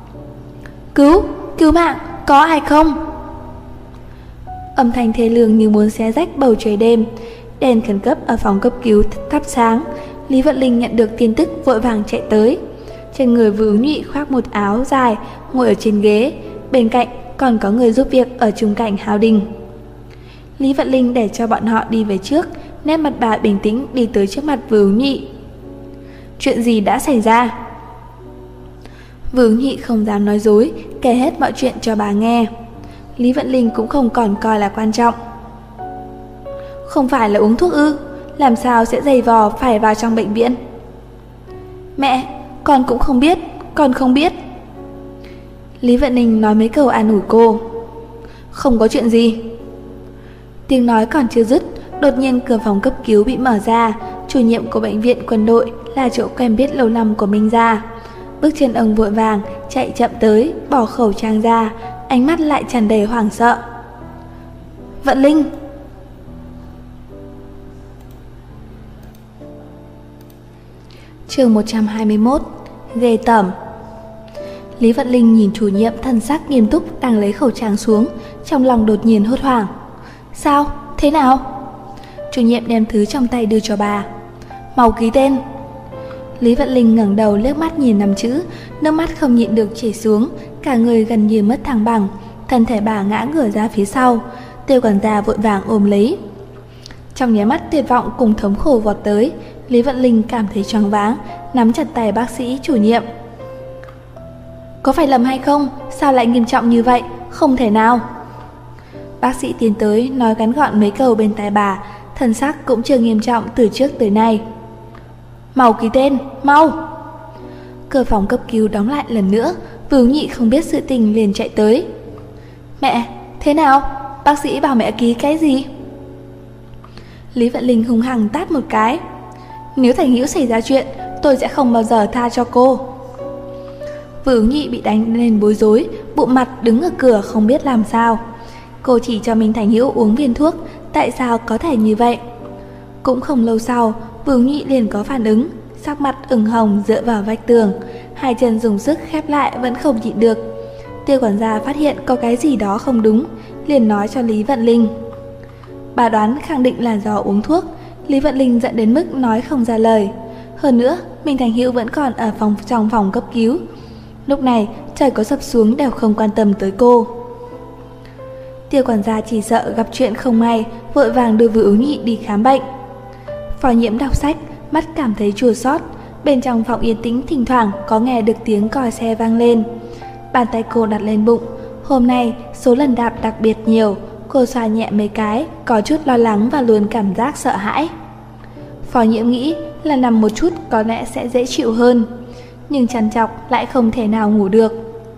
Cứu mạng, có ai không? Âm thanh thê lương như muốn xé rách bầu trời đêm. Đèn khẩn cấp ở phòng cấp cứu thắp sáng. Lý Vận Linh nhận được tin tức vội vàng chạy tới. Trên người Vưu Nhụy khoác một áo dài, ngồi ở trên ghế, bên cạnh còn có người giúp việc ở chung cạnh Hào Đình. Lý Vận Linh để cho bọn họ đi về trước, nét mặt bà bình tĩnh đi tới trước mặt Vừa Ứng Nhị. Chuyện gì đã xảy ra? Vừa Ứng Nhị không dám nói dối, kể hết mọi chuyện cho bà nghe. Lý Vận Linh cũng không còn coi là quan trọng. Không phải là uống thuốc ư? Làm sao sẽ giày vò phải vào trong bệnh viện? Mẹ, con cũng không biết, con không biết. Lý Vận Ninh nói mấy câu an ủi cô. Không có chuyện gì. Tiếng nói còn chưa dứt, đột nhiên cửa phòng cấp cứu bị mở ra. Chủ nhiệm của bệnh viện quân đội, là chỗ quen biết lâu năm của Minh Gia. Bước chân ông vội vàng chạy chậm tới, bỏ khẩu trang ra, ánh mắt lại tràn đầy hoảng sợ. Vận Linh. Chương 121. Ghê tởm. Lý Vận Linh nhìn chủ nhiệm thần sắc nghiêm túc đang lấy khẩu trang xuống, trong lòng đột nhiên hốt hoảng. Sao? Thế nào? Chủ nhiệm đem thứ trong tay đưa cho bà. Mau ký tên. Lý Vận Linh ngẩng đầu liếc mắt nhìn 5 chữ, nước mắt không nhịn được chảy xuống, cả người gần như mất thăng bằng, thân thể bà ngã ngửa ra phía sau. Tiêu quản gia vội vàng ôm lấy. Trong nháy mắt tuyệt vọng cùng thống khổ vọt tới, Lý Vận Linh cảm thấy choáng váng, nắm chặt tay bác sĩ chủ nhiệm. Có phải lầm hay không? Sao lại nghiêm trọng như vậy? Không thể nào. Bác sĩ tiến tới nói ngắn gọn mấy câu bên tai bà, thần sắc cũng chưa nghiêm trọng từ trước tới nay. Mau ký tên, mau. Cửa phòng cấp cứu đóng lại lần nữa. Vừa Ứng Nhị không biết sự tình liền chạy tới. Mẹ, thế nào? Bác sĩ bảo mẹ ký cái gì? Lý Vận Linh hung hăng tát một cái. Nếu Thành Hữu xảy ra chuyện, tôi sẽ không bao giờ tha cho cô. Vừa Ứng Nhị bị đánh nên bối rối, bụng mặt đứng ở cửa không biết làm sao. Cô chỉ cho Minh Thành Hữu uống viên thuốc, tại sao có thể như vậy? Cũng không lâu sau, Vừa Ứng Nhị liền có phản ứng, sắc mặt ửng hồng dựa vào vách tường, hai chân dùng sức khép lại vẫn không nhịn được. Tiêu quản gia phát hiện có cái gì đó không đúng, liền nói cho Lý Vận Linh. Bà đoán khẳng định là do uống thuốc. Lý Vận Linh giận đến mức nói không ra lời. Hơn nữa, Minh Thành Hữu vẫn còn ở trong phòng cấp cứu. Lúc này, trời có sập xuống đều không quan tâm tới cô. Tiêu quản gia chỉ sợ gặp chuyện không may, vội vàng đưa Vừa Ứng Nhị đi khám bệnh. Phó Nhiễm đọc sách, mắt cảm thấy chua xót. Bên trong phòng yên tĩnh thỉnh thoảng có nghe được tiếng còi xe vang lên. Bàn tay cô đặt lên bụng. Hôm nay số lần đạp đặc biệt nhiều. Cô xoa nhẹ mấy cái, có chút lo lắng và luôn cảm giác sợ hãi. Phó Nhiễm nghĩ là nằm một chút có lẽ sẽ dễ chịu hơn, nhưng trằn trọc lại không thể nào ngủ được.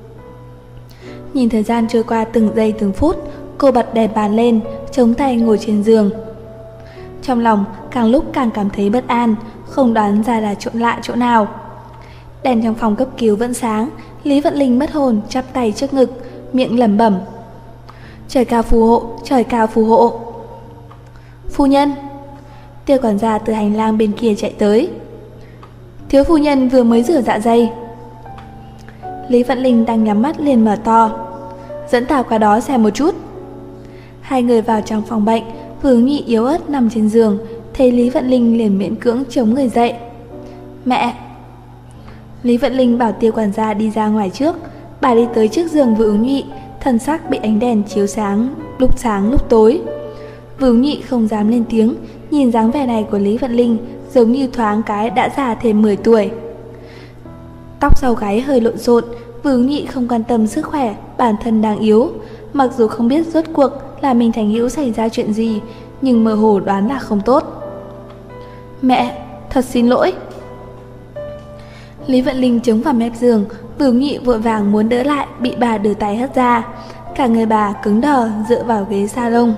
Nhìn thời gian trôi qua từng giây từng phút, cô bật đèn bàn lên, chống tay ngồi trên giường. Trong lòng càng lúc càng cảm thấy bất an, không đoán ra là chỗ lạ chỗ nào. Đèn trong phòng cấp cứu vẫn sáng. Lý Vận Linh mất hồn chắp tay trước ngực, miệng lẩm bẩm. Trời cao phù hộ, trời cao phù hộ. Phu nhân. Tiêu quản gia từ hành lang bên kia chạy tới. Thiếu phu nhân vừa mới rửa dạ dày. Lý Vận Linh đang nhắm mắt liền mở to. Dẫn ta qua đó xem một chút. Hai người vào trong phòng bệnh. Vừa Ứng Nhị yếu ớt nằm trên giường, thấy Lý Vận Linh liền miễn cưỡng chống người dậy. Mẹ. Lý Vận Linh bảo Tiêu quản gia đi ra ngoài trước. Bà đi tới trước giường Vừa Ứng Nhị, thần sắc bị ánh đèn chiếu sáng lúc tối. Vừa Ứng Nhị không dám lên tiếng, nhìn dáng vẻ này của Lý Vận Linh giống như thoáng cái đã già thêm 10 tuổi. Tóc sau gáy hơi lộn xộn. Vừa Ứng Nhị không quan tâm sức khỏe bản thân đang yếu, mặc dù không biết rốt cuộc là Minh Thành Hữu xảy ra chuyện gì, nhưng mơ hồ đoán là không tốt. Mẹ, thật xin lỗi. Lý Vận Linh chống vào mép giường. Vừa Ứng Nhị vội vàng muốn đỡ lại, bị bà đưa tay hất ra. Cả người bà cứng đờ dựa vào ghế salon.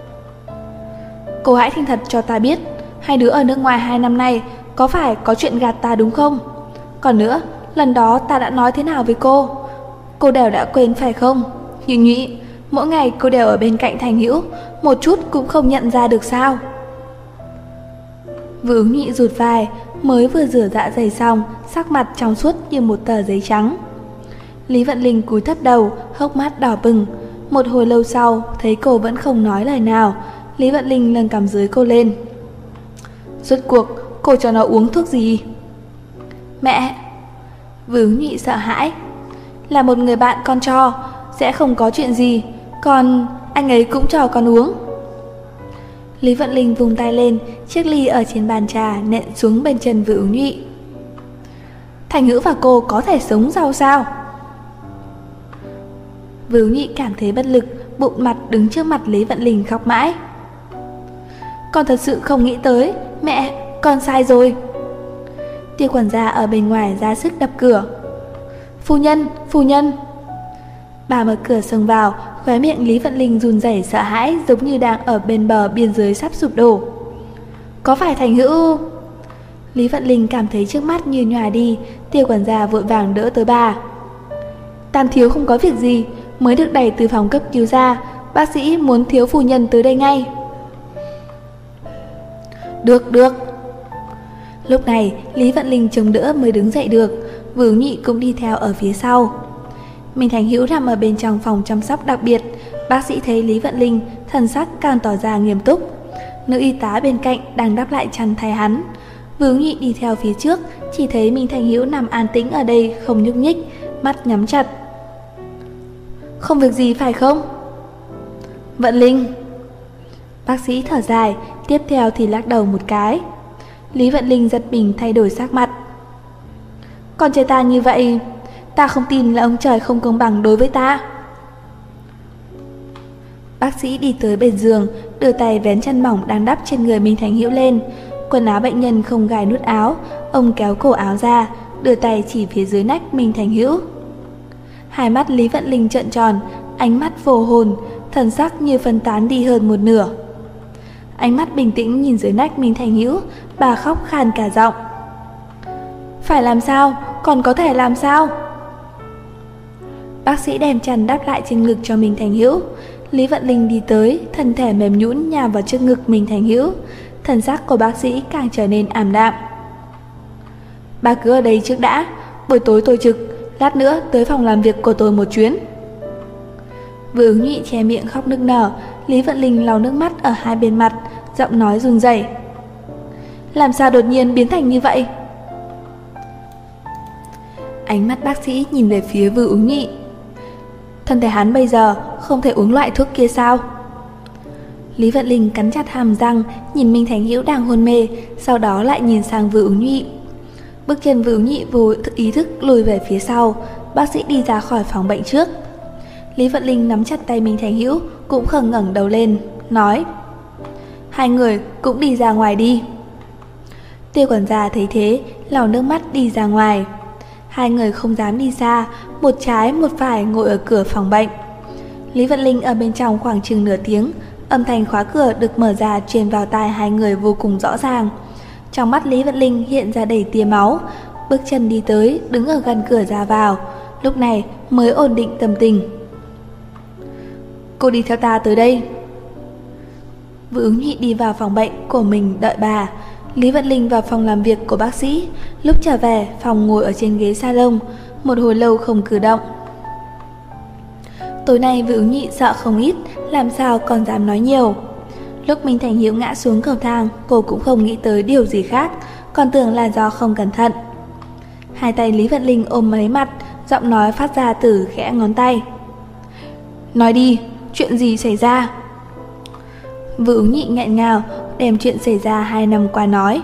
Cô hãy thành thật cho ta biết, hai đứa ở nước ngoài 2 năm nay có phải có chuyện gạt ta đúng không? Còn nữa, lần đó ta đã nói thế nào với cô đều đã quên phải không? Nhưng Nhụy, mỗi ngày cô đều ở bên cạnh Thành Hữu, một chút cũng không nhận ra được sao? Vừa Ứng Nhị rụt vai, mới vừa rửa dạ dày xong, sắc mặt trong suốt như một tờ giấy trắng. Lý Vận Linh cúi thấp đầu, hốc mắt đỏ bừng. Một hồi lâu sau, thấy cô vẫn không nói lời nào, Lý Vận Linh nâng cằm dưới cô lên. Rốt cuộc, cô cho nó uống thuốc gì? Mẹ. Vừa Ứng Nhị sợ hãi. Là một người bạn con cho, sẽ không có chuyện gì. Còn anh ấy cũng cho con uống. Lý Vận Linh vung tay lên, chiếc ly ở trên bàn trà nện xuống bên chân Vưu Ứng Nhụy. Thành Hữu và cô có thể sống sao sao? Vưu Ứng Nhụy cảm thấy bất lực, bụng mặt đứng trước mặt Lý Vận Linh khóc mãi. Con thật sự không nghĩ tới, mẹ, con sai rồi. Tiêu quản gia ở bên ngoài ra sức đập cửa. Phu nhân, phu nhân. Bà mở cửa xông vào, khóe miệng Lý Vận Linh run rẩy sợ hãi, giống như đang ở bên bờ biên giới sắp sụp đổ. Có phải Thành Hữu? Lý Vận Linh cảm thấy trước mắt như nhòa đi. Tiêu quản gia vội vàng đỡ tới bà. Tam thiếu không có việc gì, mới được đẩy từ phòng cấp cứu ra. Bác sĩ muốn thiếu phu nhân tới đây ngay. Được. Lúc này Lý Vận Linh chống đỡ mới đứng dậy được. Vưu Ứng Nhụy cũng đi theo ở phía sau. Minh Thành Hữu nằm ở bên trong phòng chăm sóc đặc biệt. Bác sĩ thấy Lý Vận Linh, thần sắc càng tỏ ra nghiêm túc. Nữ y tá bên cạnh đang đắp lại chăn thay hắn. Vưu Ứng Nhụy đi theo phía trước, chỉ thấy Minh Thành Hữu nằm an tĩnh ở đây không nhúc nhích, mắt nhắm chặt. Không việc gì phải không? Vận Linh. Bác sĩ thở dài, tiếp theo thì lắc đầu một cái. Lý Vận Linh giật mình thay đổi sắc mặt. Con trai ta như vậy, ta không tin là ông trời không công bằng đối với ta. Bác sĩ đi tới bên giường, đưa tay vén chăn mỏng đang đắp trên người Minh Thành Hữu lên. Quần áo bệnh nhân không gài nút áo, ông kéo cổ áo ra, đưa tay chỉ phía dưới nách Minh Thành Hữu. Hai mắt Lý Vận Linh trợn tròn, ánh mắt vô hồn, thần sắc như phân tán đi hơn một nửa. Ánh mắt bình tĩnh nhìn dưới nách Minh Thành Hữu, bà khóc khan cả giọng. Phải làm sao? Còn có thể làm sao? Bác sĩ đem chăn đắp lại trên ngực cho Minh Thành Hữu. Lý Vận Linh đi tới, thân thể mềm nhũn nhào vào trước ngực Minh Thành Hữu. Thần sắc của bác sĩ càng trở nên ảm đạm. Bà cứ ở đây trước đã, buổi tối tôi trực, lát nữa tới phòng làm việc của tôi một chuyến. Vưu Ứng Nhụy che miệng khóc nức nở. Lý Vận Linh lau nước mắt ở hai bên mặt, giọng nói run rẩy. Làm sao đột nhiên biến thành như vậy? Ánh mắt bác sĩ nhìn về phía Vưu Ứng Nhụy. Thân thể hắn bây giờ không thể uống loại thuốc kia sao? Lý Vận Linh cắn chặt hàm răng, nhìn Minh Thành Hữu đang hôn mê, sau đó lại nhìn sang Vưu Ứng Nhụy. Bước chân Vưu Ứng Nhụy vô ý thức lùi về phía sau. Bác sĩ đi ra khỏi phòng bệnh trước. Lý Vận Linh nắm chặt tay Minh Thành Hữu, cũng khẩn ngẩng đầu lên, nói: Hai người cũng đi ra ngoài đi. Tiêu quản gia thấy thế, lau nước mắt đi ra ngoài. Hai người không dám đi xa, một trái một phải ngồi ở cửa phòng bệnh. Lý Vận Linh ở bên trong khoảng chừng nửa tiếng, âm thanh khóa cửa được mở ra truyền vào tai hai người vô cùng rõ ràng. Trong mắt Lý Vận Linh hiện ra đầy tia máu, bước chân đi tới, đứng ở gần cửa ra vào, lúc này mới ổn định tâm tình. Cô đi theo ta tới đây. Vưu Ứng Nhụy đi vào phòng bệnh của mình đợi bà. Lý Vận Linh vào phòng làm việc của bác sĩ. Lúc trở về, phòng ngồi ở trên ghế salon, một hồi lâu không cử động. Tối nay Vưu Ứng Nhụy sợ không ít, làm sao còn dám nói nhiều. Lúc Minh Thành Hữu ngã xuống cầu thang, cô cũng không nghĩ tới điều gì khác, còn tưởng là do không cẩn thận. Hai tay Lý Vận Linh ôm lấy mặt, giọng nói phát ra từ khẽ ngón tay. Nói đi, chuyện gì xảy ra? Vưu Ứng Nhụy nghẹn ngào đem chuyện xảy ra 2 năm qua nói.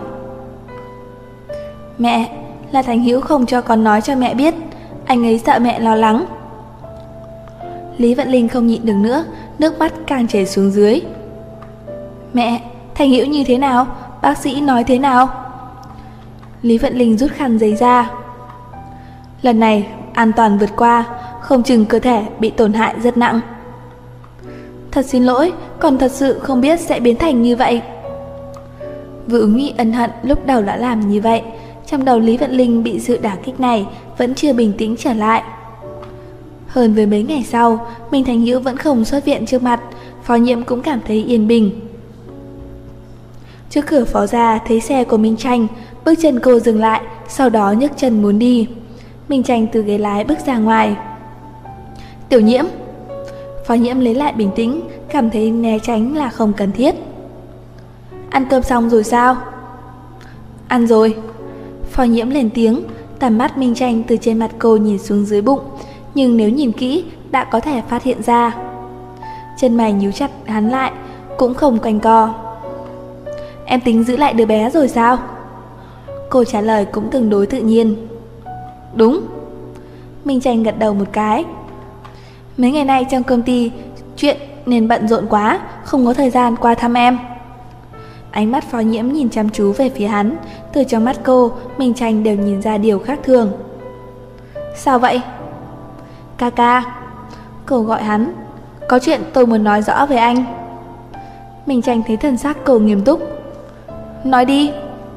Mẹ, là Thành Hữu không cho con nói cho mẹ biết, anh ấy sợ mẹ lo lắng. Lý Vận Linh không nhịn được nữa, nước mắt càng chảy xuống dưới. Mẹ, Thành Hữu như thế nào? Bác sĩ nói thế nào? Lý Vận Linh rút khăn giấy ra. Lần này an toàn vượt qua, không chừng cơ thể bị tổn hại rất nặng. Thật xin lỗi, còn thật sự không biết sẽ biến thành như vậy. Vưu Ứng Nhụy ân hận lúc đầu đã làm như vậy. Trong đầu Lý Vận Linh bị sự đả kích này vẫn chưa bình tĩnh trở lại. Hơn với mấy ngày sau, Minh Thành Hữu vẫn không xuất viện trước mặt, phó nhiệm cũng cảm thấy yên bình. Trước cửa phó gia thấy xe của Minh Tranh, bước chân cô dừng lại, sau đó nhấc chân muốn đi. Minh Tranh từ ghế lái bước ra ngoài. Tiểu Nhiễm. Phó Nhiễm lấy lại bình tĩnh, cảm thấy né tránh là không cần thiết. Ăn cơm xong rồi sao? Ăn rồi. Phó Nhiễm lên tiếng, tầm mắt Minh Tranh từ trên mặt cô nhìn xuống dưới bụng, nhưng nếu nhìn kỹ đã có thể phát hiện ra. Chân mày nhíu chặt hắn lại, cũng không quanh co. em tính giữ lại đứa bé rồi sao? Cô trả lời cũng tương đối tự nhiên. Đúng. Minh Tranh gật đầu một cái. Mấy ngày nay trong công ty chuyện nên bận rộn quá, không có thời gian qua thăm em. Ánh mắt Phó Nhiễm nhìn chăm chú về phía hắn. Từ trong mắt cô, Minh Tranh đều nhìn ra điều khác thường. Sao vậy? Ca ca. Cô gọi hắn. Có chuyện tôi muốn nói rõ với anh. Minh Tranh thấy thần sắc cô nghiêm túc. Nói đi.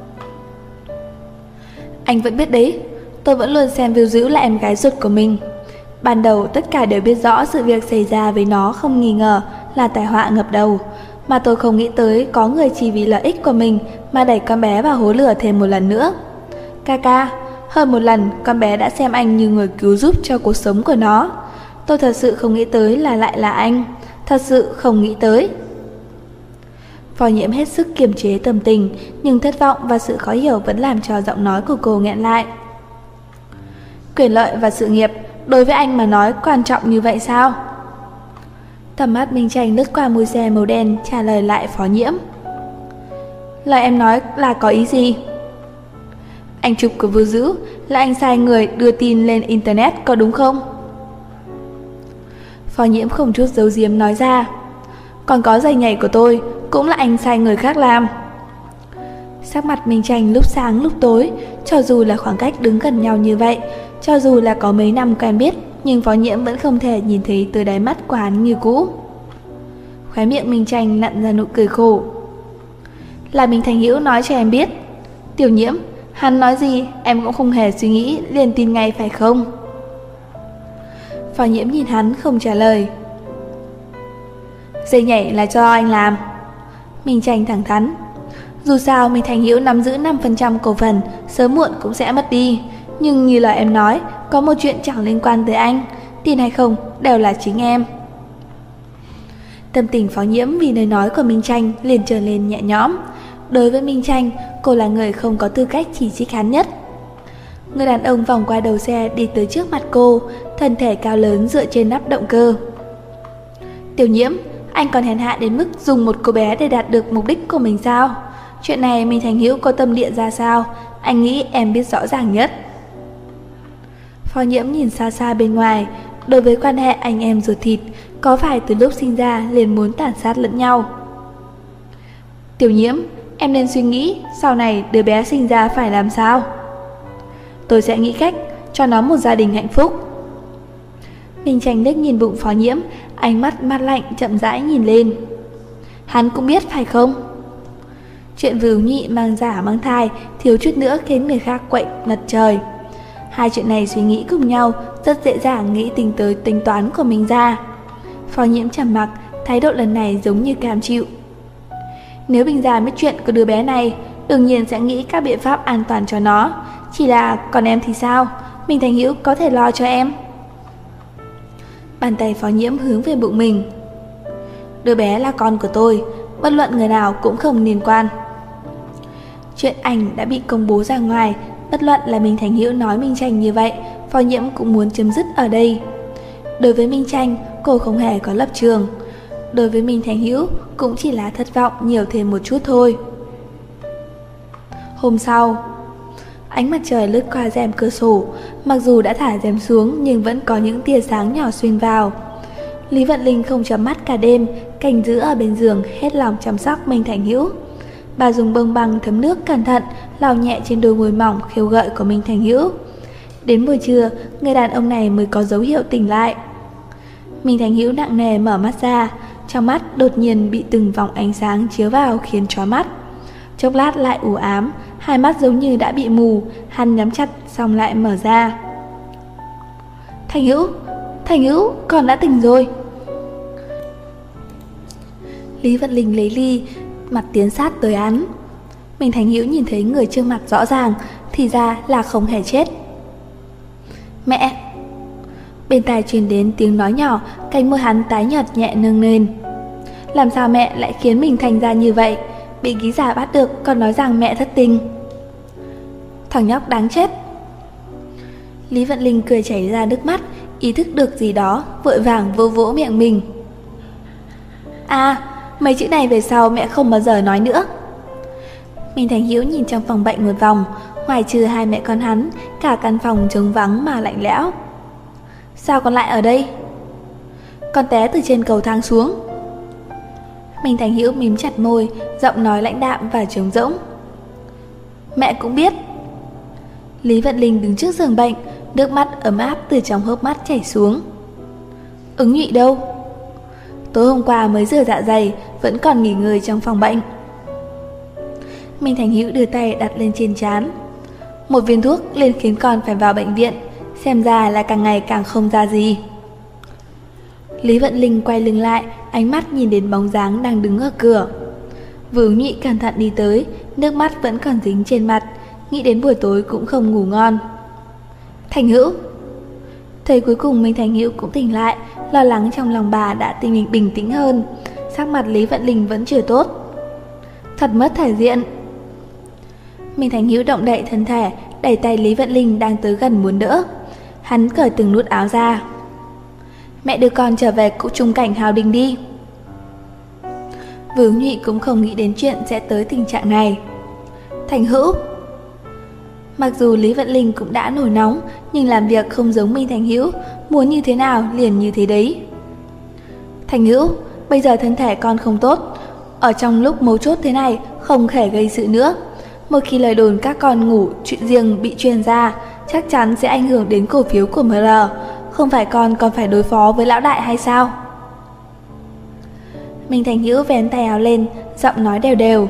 Anh vẫn biết đấy, tôi vẫn luôn xem Viu Dữ là em gái ruột của mình. Ban đầu tất cả đều biết rõ sự việc xảy ra với nó không nghi ngờ là tai họa ngập đầu, mà tôi không nghĩ tới có người chỉ vì lợi ích của mình mà đẩy con bé vào hố lửa thêm một lần nữa. Ca ca, hơn một lần con bé đã xem anh như người cứu giúp cho cuộc sống của nó. Tôi thật sự không nghĩ tới là lại là anh. Thật sự không nghĩ tới. Phó Nhiễm hết sức kiềm chế tâm tình, nhưng thất vọng và sự khó hiểu vẫn làm cho giọng nói của cô nghẹn lại. Quyền lợi và sự nghiệp đối với anh mà nói quan trọng như vậy sao? Tầm mắt Minh Tranh lướt qua mui xe màu đen, trả lời lại Phó Nhiễm. Lời em nói là có ý gì? Anh chụp của Viu Dữ là anh sai người đưa tin lên internet có đúng không? Phó Nhiễm không chút giấu giếm nói ra. Còn có giày nhảy của tôi cũng là anh sai người khác làm. Sắc mặt Minh Tranh lúc sáng lúc tối, cho dù là khoảng cách đứng gần nhau như vậy, cho dù là có mấy năm quen biết, nhưng Phó Nhiễm vẫn không thể nhìn thấy từ đáy mắt của hắn như cũ. Khóe miệng Minh Tranh nặn ra nụ cười khổ. Là Minh Thành Hữu nói cho em biết. Tiểu Nhiễm, hắn nói gì em cũng không hề suy nghĩ, liền tin ngay phải không? Phó Nhiễm nhìn hắn không trả lời. Dây nhảy là cho anh làm. Minh Tranh thẳng thắn. Dù sao Minh Thành Hữu nắm giữ 5% cổ phần, sớm muộn cũng sẽ mất đi. Nhưng như lời em nói, có một chuyện chẳng liên quan tới anh, tin hay không đều là chính em. Tâm tình Phó Nhiễm vì lời nói của Minh Tranh liền trở lên nhẹ nhõm. Đối với Minh Tranh, cô là người không có tư cách chỉ trích hắn nhất. Người đàn ông vòng qua đầu xe đi tới trước mặt cô, thân thể cao lớn dựa trên nắp động cơ. Tiểu Nhiễm, anh còn hèn hạ đến mức dùng một cô bé để đạt được mục đích của mình sao? Chuyện này Minh Thành Hữu có tâm địa ra sao? Anh nghĩ em biết rõ ràng nhất. Phó Nhiễm nhìn xa xa bên ngoài. Đối với quan hệ anh em ruột thịt, có phải từ lúc sinh ra liền muốn tàn sát lẫn nhau? Tiểu Nhiễm, em nên suy nghĩ sau này đứa bé sinh ra phải làm sao. Tôi sẽ nghĩ cách cho nó một gia đình hạnh phúc. Minh Tranh liếc nhìn bụng Phó Nhiễm, ánh mắt mát lạnh chậm rãi nhìn lên. Hắn cũng biết phải không? Chuyện Vưu Nhị mang giả mang thai thiếu chút nữa khiến người khác quậy ngất trời. Hai chuyện này suy nghĩ cùng nhau, rất dễ dàng nghĩ tính tới tính toán của mình ra. Phó Nhiễm trầm mặc, thái độ lần này giống như cam chịu. Nếu Bình Gia biết chuyện của đứa bé này, đương nhiên sẽ nghĩ các biện pháp an toàn cho nó. Chỉ là còn em thì sao? Minh Thành Hữu có thể lo cho em. Bàn tay Phó Nhiễm hướng về bụng mình. Đứa bé là con của tôi, bất luận người nào cũng không liên quan. Chuyện ảnh đã bị công bố ra ngoài, bất luận là Minh Thành Hữu nói Minh Tranh như vậy, Phó Nhiễm cũng muốn chấm dứt ở đây. Đối với Minh Tranh, cô không hề có lập trường. Đối với Minh Thành Hữu, cũng chỉ là thất vọng nhiều thêm một chút thôi. Hôm sau, ánh mặt trời lướt qua rèm cửa sổ, mặc dù đã thả rèm xuống nhưng vẫn có những tia sáng nhỏ xuyên vào. Lý Vận Linh không chớp mắt cả đêm, canh giữ ở bên giường, hết lòng chăm sóc Minh Thành Hữu. Bà dùng bông băng thấm nước cẩn thận lau nhẹ trên đôi môi mỏng khêu gợi của Minh Thành Hữu. Đến buổi trưa, người đàn ông này mới có dấu hiệu tỉnh lại. Minh Thành Hữu nặng nề mở mắt ra, trong mắt đột nhiên bị từng vòng ánh sáng chiếu vào khiến chói mắt. Chốc lát lại u ám, hai mắt giống như đã bị mù, hắn nhắm chặt xong lại mở ra. Thành Hữu, con đã tỉnh rồi. Lý Vận Linh lấy ly, mặt tiến sát tới hắn. Minh Thành Hữu nhìn thấy người trước mặt rõ ràng, thì ra là không hề chết. Mẹ! Bên tai truyền đến tiếng nói nhỏ, cánh môi hắn tái nhợt nhẹ nâng lên. Làm sao mẹ lại khiến mình thành ra như vậy? Bị ký giả bắt được còn nói rằng mẹ thất tình. Thằng nhóc đáng chết. Lý Vận Linh cười chảy ra nước mắt, ý thức được gì đó, vội vàng vỗ vỗ miệng mình. À, mấy chữ này về sau mẹ không bao giờ nói nữa. Minh Thành Hữu nhìn trong phòng bệnh một vòng, ngoài trừ hai mẹ con hắn, cả căn phòng trống vắng mà lạnh lẽo. Sao con lại ở đây? Con té từ trên cầu thang xuống. Minh Thành Hữu mím chặt môi, giọng nói lãnh đạm và trống rỗng. Mẹ cũng biết. Lý Vận Linh đứng trước giường bệnh, nước mắt ấm áp từ trong hốc mắt chảy xuống. Ứng Nhụy đâu? Tối hôm qua mới rửa dạ dày, vẫn còn nghỉ ngơi trong phòng bệnh. Minh Thành Hữu đưa tay đặt lên trên trán. Một viên thuốc liền khiến con phải vào bệnh viện, xem ra là càng ngày càng không ra gì. Lý Vận Linh quay lưng lại, ánh mắt nhìn đến bóng dáng đang đứng ở cửa. Vưu Nhụy cẩn thận đi tới, nước mắt vẫn còn dính trên mặt, nghĩ đến buổi tối cũng không ngủ ngon. Thành Hữu. Thời cuối cùng Minh Thành Hữu cũng tỉnh lại, lo lắng trong lòng bà đã bình tĩnh hơn. Sắc mặt Lý Vận Linh vẫn chưa tốt. Thật mất thể diện. Minh Thành Hữu động đậy thân thể, đẩy tay Lý Vận Linh đang tới gần muốn đỡ. Hắn cởi từng nút áo ra. Mẹ đưa con trở về cụ trung cảnh Hào Đình đi. Vưu Nhụy cũng không nghĩ đến chuyện sẽ tới tình trạng này. Thành Hữu. Mặc dù Lý Vận Linh cũng đã nổi nóng, nhưng làm việc không giống Minh Thành Hữu, muốn như thế nào liền như thế đấy. Thành Hữu, bây giờ thân thể con không tốt, ở trong lúc mấu chốt thế này không thể gây sự nữa. Một khi lời đồn các con ngủ chuyện riêng bị truyền ra, chắc chắn sẽ ảnh hưởng đến cổ phiếu của MR. Không phải con còn phải đối phó với lão đại hay sao? Minh Thành Hữu vén tay áo lên, giọng nói đều đều.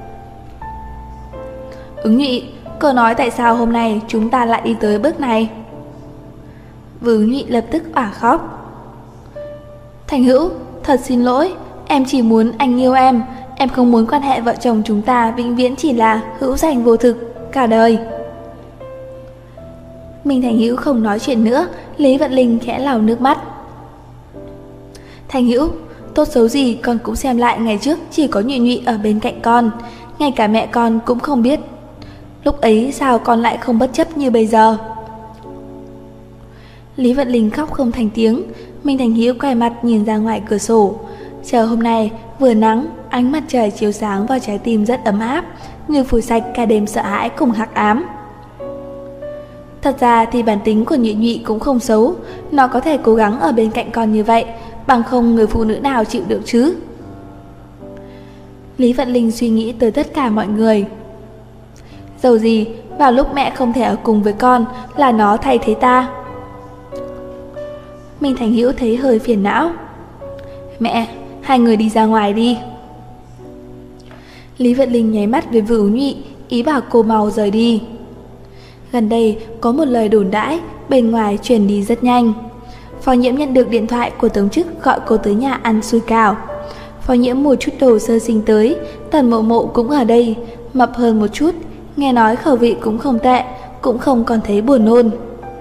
Ứng Nhụy, cô nói tại sao hôm nay chúng ta lại đi tới bước này? Vưu Nhụy lập tức òa khóc. Thành Hữu, thật xin lỗi, em chỉ muốn anh yêu em không muốn quan hệ vợ chồng chúng ta vĩnh viễn chỉ là hữu danh vô thực cả đời. Minh Thành Hữu không nói chuyện nữa, Lý Vận Linh khẽ lau nước mắt. Thành Hữu, tốt xấu gì con cũng xem lại ngày trước chỉ có Nhụy Nhụy ở bên cạnh con, ngay cả mẹ con cũng không biết. Lúc ấy sao con lại không bất chấp như bây giờ? Lý Vận Linh khóc không thành tiếng. Minh Thành Hữu quay mặt nhìn ra ngoài cửa sổ. Trời hôm nay vừa nắng, ánh mặt trời chiếu sáng vào trái tim rất ấm áp, như phủi sạch cả đêm sợ hãi cùng hắc ám. Thật ra thì bản tính của Nhụy Nhụy cũng không xấu, nó có thể cố gắng ở bên cạnh con như vậy, bằng không người phụ nữ nào chịu được chứ? Lý Vận Linh suy nghĩ tới tất cả mọi người. Dầu gì, vào lúc mẹ không thể ở cùng với con là nó thay thế ta. Minh Thành Hữu thấy hơi phiền não. Mẹ, hai người đi ra ngoài đi. Lý Vận Linh nháy mắt với Vưu Nhụy, ý bảo cô mau rời đi. Gần đây có một lời đồn đãi bên ngoài truyền đi rất nhanh. Phó Nhiễm nhận được điện thoại của tổng chức gọi cô tới nhà ăn xôi cảo. Phó Nhiễm mua chút đồ sơ sinh tới, Tần Mộ Mộ cũng ở đây, mập hơn một chút, nghe nói khẩu vị cũng không tệ, cũng không còn thấy buồn nôn.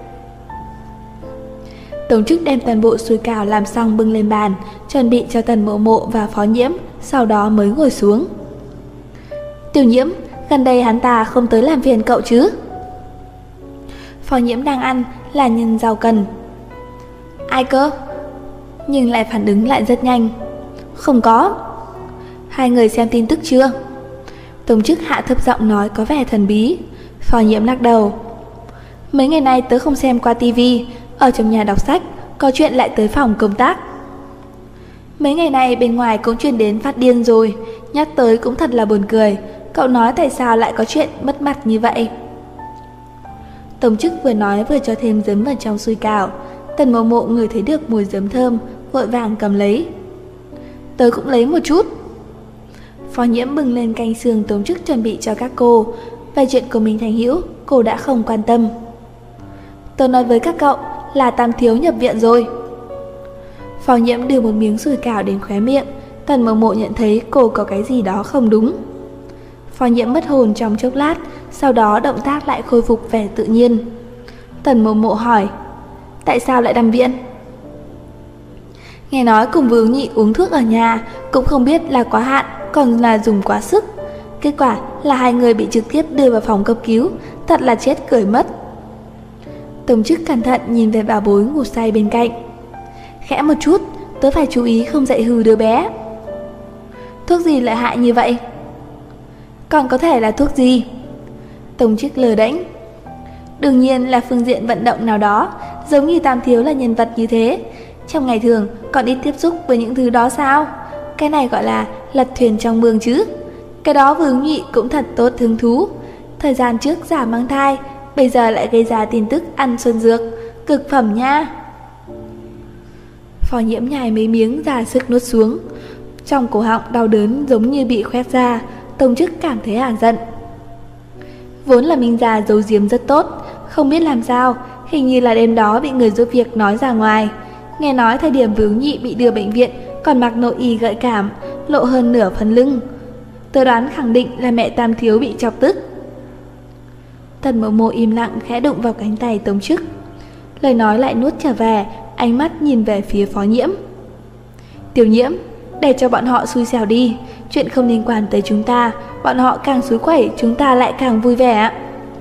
Tổng chức đem toàn bộ xôi cảo làm xong bưng lên bàn, chuẩn bị cho Tần Mộ Mộ và Phó Nhiễm, sau đó mới ngồi xuống. Tiểu Nhiễm, gần đây hắn ta không tới làm phiền cậu chứ? Phó Nhiễm đang ăn là nhân rau cần. Ai cơ? Nhưng lại phản ứng lại rất nhanh. Không có. Hai người xem tin tức chưa? Tổng chức hạ thấp giọng nói có vẻ thần bí. Phó Nhiễm lắc đầu. Mấy ngày nay tớ không xem qua tivi, ở trong nhà đọc sách, có chuyện lại tới phòng công tác. Mấy ngày nay bên ngoài cũng truyền đến phát điên rồi, nhắc tới cũng thật là buồn cười. Cậu nói tại sao lại có chuyện mất mặt như vậy? Tổng chức vừa nói vừa cho thêm giấm vào trong xôi cảo. Tần Mộ Mộ ngửi thấy được mùi giấm thơm, vội vàng cầm lấy. Tớ cũng lấy một chút. Phó Nhiễm bưng lên canh xương tổng chức chuẩn bị cho các cô. Về chuyện của Minh Thành Hữu, cô đã không quan tâm. Tớ nói với các cậu là Tam Thiếu nhập viện rồi. Phó Nhiễm đưa một miếng sủi cảo đến khóe miệng. Tần Mộ Mộ nhận thấy cô có cái gì đó không đúng. Phó Nhiễm mất hồn trong chốc lát, sau đó động tác lại khôi phục vẻ tự nhiên. Tần Mộ Mộ hỏi, tại sao lại nằm viện? Nghe nói cùng Vưu Nhụy uống thuốc ở nhà, cũng không biết là quá hạn còn là dùng quá sức. Kết quả là hai người bị trực tiếp đưa vào phòng cấp cứu, thật là chết cười mất. Tổng chức cẩn thận nhìn về bảo bối ngủ say bên cạnh. Khẽ một chút, tớ phải chú ý không dạy hư đứa bé. Thuốc gì lại hại như vậy? Còn có thể là thuốc gì? Tống Chức lờ đễnh. Đương nhiên là phương diện vận động nào đó, giống như Tam Thiếu là nhân vật như thế. Trong ngày thường còn ít tiếp xúc với những thứ đó sao? Cái này gọi là lật thuyền trong mương chứ. Cái đó Vương Nhị cũng thật tốt hứng thú. Thời gian trước giả mang thai, bây giờ lại gây ra tin tức ăn xuân dược, cực phẩm nha. Phó Nhiễm nhai mấy miếng ra sức nuốt xuống. Trong cổ họng đau đớn giống như bị khoét ra. Tống Chức cảm thấy hả giận. Vốn là Minh già giấu giếm rất tốt, không biết làm sao, hình như là đêm đó bị người giúp việc nói ra ngoài. Nghe nói thời điểm Vương Nhị bị đưa bệnh viện còn mặc nội y gợi cảm, lộ hơn nửa phần lưng. Tớ đoán khẳng định là mẹ Tam Thiếu bị chọc tức. Tần Mộ Mộ im lặng khẽ đụng vào cánh tay Tống Chức. Lời nói lại nuốt trở về, ánh mắt nhìn về phía Phó Nhiễm. Tiểu Nhiễm, để cho bọn họ xui xẻo đi, chuyện không liên quan tới chúng ta, bọn họ càng xúi quẩy chúng ta lại càng vui vẻ.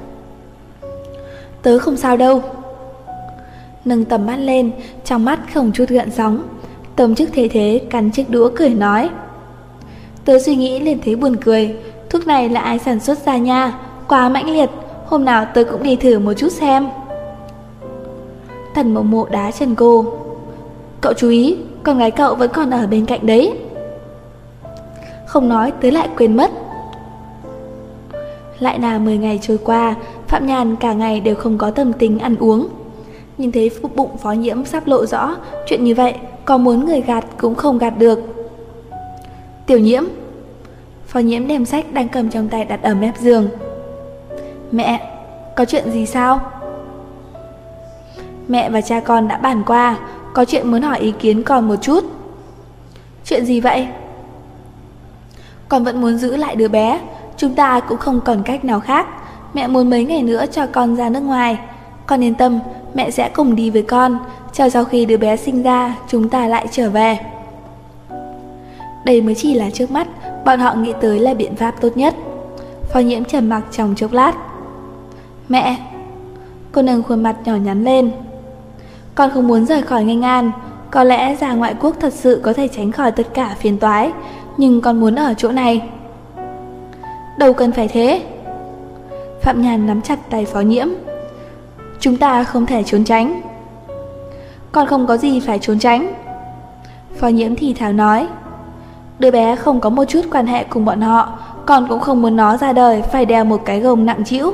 Tớ không sao đâu. Nâng tầm mắt lên, trong mắt không chút gợn sóng. Tống Chức thấy thế cắn chiếc đũa cười nói. Tớ suy nghĩ lên thấy buồn cười, thuốc này là ai sản xuất ra nha, quá mãnh liệt, hôm nào tớ cũng đi thử một chút xem. Tần Mộ Mộ đá chân cô. Cậu chú ý, con gái cậu vẫn còn ở bên cạnh đấy. Không nói tớ lại quên mất. Lại là 10 ngày trôi qua, Phạm Nhàn cả ngày đều không có tâm tình ăn uống. Nhìn thấy bụng Phó Nhiễm sắp lộ rõ, chuyện như vậy có muốn người gạt cũng không gạt được. Tiểu Nhiễm. Phó Nhiễm đem sách đang cầm trong tay đặt ở mép giường. Mẹ, có chuyện gì sao? Mẹ và cha con đã bàn qua, có chuyện muốn hỏi ý kiến con một chút. Chuyện gì vậy? Con vẫn muốn giữ lại đứa bé, chúng ta cũng không còn cách nào khác. Mẹ muốn mấy ngày nữa cho con ra nước ngoài. Con yên tâm, mẹ sẽ cùng đi với con, chờ sau khi đứa bé sinh ra chúng ta lại trở về. Đây mới chỉ là trước mắt, bọn họ nghĩ tới là biện pháp tốt nhất. Phó Nhiễm trầm mặc trong chốc lát. Mẹ. Cô nâng khuôn mặt nhỏ nhắn lên. Con không muốn rời khỏi Nghênh An. Có lẽ ra ngoại quốc thật sự có thể tránh khỏi tất cả phiền toái, nhưng con muốn ở chỗ này. Đâu cần phải thế. Phạm Nhàn nắm chặt tay Phó Nhiễm. Chúng ta không thể trốn tránh. Con không có gì phải trốn tránh. Phó Nhiễm thì thào nói. Đứa bé không có một chút quan hệ cùng bọn họ, con cũng không muốn nó ra đời phải đeo một cái gông nặng trĩu.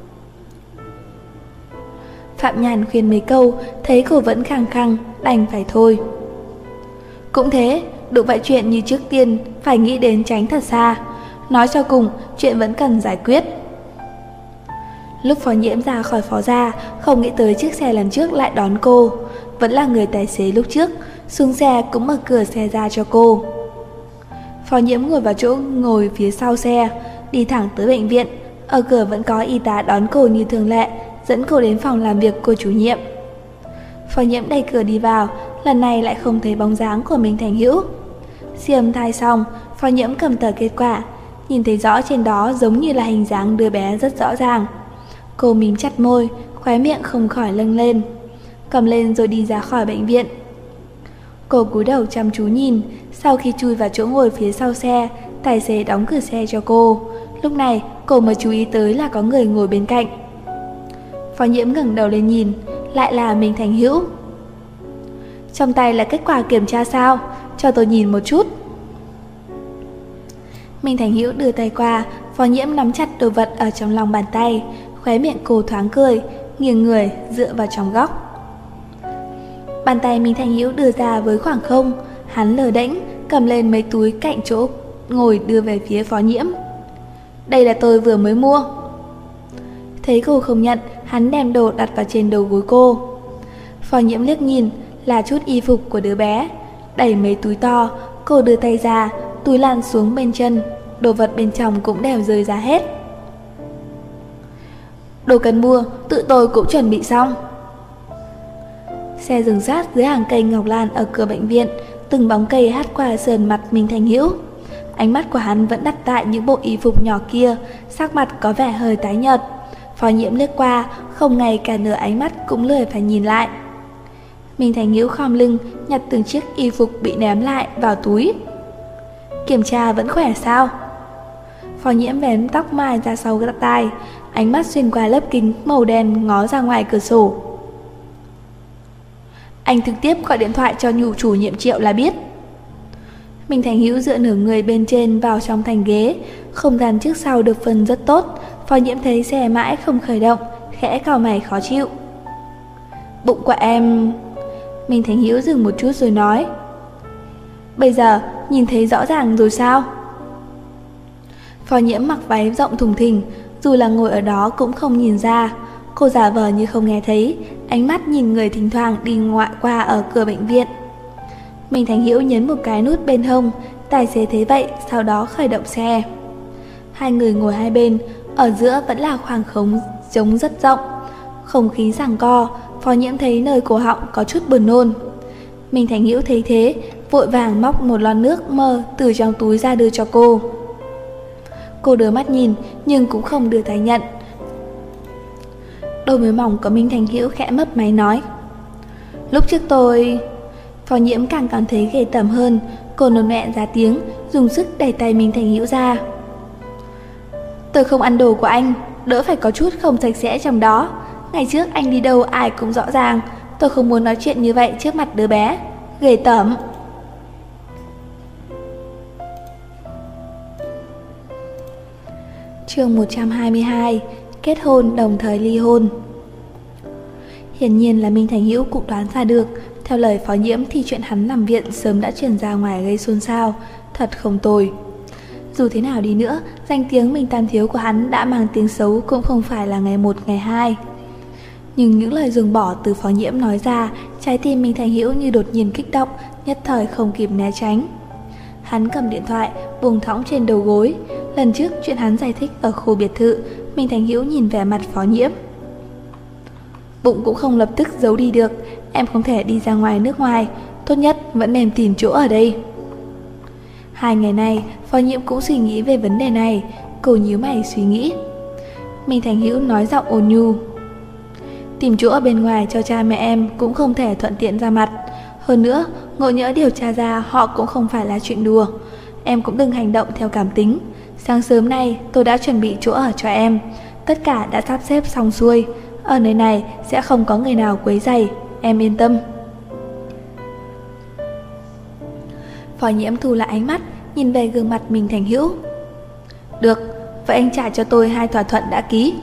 Phạm Nhàn khuyên mấy câu, thấy cô vẫn khăng khăng, đành phải thôi. Cũng thế, đụng vậy chuyện như trước tiên phải nghĩ đến tránh thật xa. Nói cho cùng, chuyện vẫn cần giải quyết. Lúc Phó Nhiễm ra khỏi Phó gia, không nghĩ tới chiếc xe lần trước lại đón cô. Vẫn là người tài xế lúc trước, xuống xe cũng mở cửa xe ra cho cô. Phó Nhiễm ngồi vào chỗ ngồi phía sau xe, đi thẳng tới bệnh viện. Ở cửa vẫn có y tá đón cô như thường lệ, dẫn cô đến phòng làm việc cô chủ nhiệm. Phó Nhiễm đẩy cửa đi vào, lần này lại không thấy bóng dáng của Minh Thành Hữu. Siêu âm thai xong, Phó Nhiễm cầm tờ kết quả, nhìn thấy rõ trên đó giống như là hình dáng đứa bé rất rõ ràng. Cô mím chặt môi, khóe miệng không khỏi lâng lên. Cầm lên rồi đi ra khỏi bệnh viện. Cô cúi đầu chăm chú nhìn. Sau khi chui vào chỗ ngồi phía sau xe, tài xế đóng cửa xe cho cô. Lúc này cô mới chú ý tới là có người ngồi bên cạnh. Phó Nhiễm ngẩng đầu lên nhìn, lại là Minh Thành Hữu. Trong tay là kết quả kiểm tra sao? Cho tôi nhìn một chút. Minh Thành Hữu đưa tay qua, Phó Nhiễm nắm chặt đồ vật ở trong lòng bàn tay, khóe miệng cô thoáng cười, nghiêng người dựa vào trong góc. Bàn tay Minh Thành Hữu đưa ra với khoảng không, hắn lờ đễnh cầm lên mấy túi cạnh chỗ ngồi đưa về phía Phó Nhiễm. Đây là tôi vừa mới mua. Thấy cô không nhận, hắn đem đồ đặt vào trên đầu gối cô. Phó Nhiễm liếc nhìn, là chút y phục của đứa bé. Đẩy mấy túi to, cô đưa tay ra, túi lăn xuống bên chân, đồ vật bên trong cũng đều rơi ra hết. Đồ cần mua, tự tôi cũng chuẩn bị xong. Xe dừng sát dưới hàng cây ngọc lan ở cửa bệnh viện, từng bóng cây hắt qua sườn mặt Minh Thành Hữu. Ánh mắt của hắn vẫn đặt tại những bộ y phục nhỏ kia, sắc mặt có vẻ hơi tái nhợt. Phó Nhiễm liếc qua, không ngay cả nửa ánh mắt cũng lười phải nhìn lại. Minh Thành Hữu khom lưng, nhặt từng chiếc y phục bị ném lại vào túi. Kiểm tra vẫn khỏe sao? Phó Nhiễm vén tóc mai ra sau tai, ánh mắt xuyên qua lớp kính màu đen ngó ra ngoài cửa sổ. Anh trực tiếp gọi điện thoại cho chủ nhiệm Triệu là biết. Minh Thành Hữu dựa nửa người bên trên vào trong thành ghế, không gian trước sau được phân rất tốt. Phó Nhiễm thấy xe mãi không khởi động, khẽ cau mày khó chịu. Bụng của em... Minh Thành Hữu dừng một chút rồi nói. Bây giờ nhìn thấy rõ ràng rồi sao? Phó Nhiễm mặc váy rộng thùng thình, dù là ngồi ở đó cũng không nhìn ra. Cô giả vờ như không nghe thấy, ánh mắt nhìn người thỉnh thoảng đi ngoại qua ở cửa bệnh viện. Minh Thành Hữu nhấn một cái nút bên hông, tài xế thấy vậy sau đó khởi động xe. Hai người ngồi hai bên, ở giữa vẫn là khoảng không trống rất rộng. Không khí giằng co, Phó Nhiễm thấy nơi cổ họng có chút buồn nôn. Minh Thành Hữu thấy thế, vội vàng móc một lon nước mơ từ trong túi ra đưa cho cô. Cô đưa mắt nhìn nhưng cũng không đưa tay nhận. Đôi môi mỏng của Minh Thành Hữu khẽ mấp máy nói. Lúc trước tôi... Phó Nhiễm càng cảm thấy ghê tởm hơn. Cô nôn ọe ra tiếng, dùng sức đẩy tay Minh Thành Hữu ra. Tôi không ăn đồ của anh, đỡ phải có chút không sạch sẽ trong đó. Ngày trước anh đi đâu ai cũng rõ ràng. Tôi không muốn nói chuyện như vậy trước mặt đứa bé. Ghê tởm. Chương 122. Kết hôn đồng thời ly hôn. Hiển nhiên là Minh Thành Hữu cũng đoán ra được. Theo lời Phó Nhiễm thì chuyện hắn nằm viện sớm đã truyền ra ngoài gây xôn xao. Thật không tồi. Dù thế nào đi nữa, danh tiếng Minh Tam Thiếu của hắn đã mang tiếng xấu cũng không phải là ngày một ngày hai. Nhưng những lời dừng bỏ từ Phó Nhiễm nói ra, trái tim Minh Thành Hữu như đột nhiên kích động, nhất thời không kịp né tránh. Hắn cầm điện thoại, buông thõng trên đầu gối. Lần trước chuyện hắn giải thích ở khu biệt thự, Minh Thành Hữu nhìn vẻ mặt Phó Nhiễm. Bụng cũng không lập tức giấu đi được, em không thể đi ra ngoài nước ngoài, tốt nhất vẫn nên tìm chỗ ở đây. Hai ngày nay, Phó Nhiễm cũng suy nghĩ về vấn đề này. Cô nhíu mày suy nghĩ. Minh Thành Hữu nói giọng ôn nhu. Tìm chỗ ở bên ngoài cho cha mẹ em cũng không thể thuận tiện ra mặt. Hơn nữa, ngộ nhỡ điều tra ra họ cũng không phải là chuyện đùa. Em cũng đừng hành động theo cảm tính. Sáng sớm nay tôi đã chuẩn bị chỗ ở cho em. Tất cả đã sắp xếp xong xuôi. Ở nơi này sẽ không có người nào quấy rầy, em yên tâm. Phó Nhiễm thu lại ánh mắt, nhìn về gương mặt Minh Thành Hữu. Được, vậy anh trả cho tôi 2 thỏa thuận đã ký.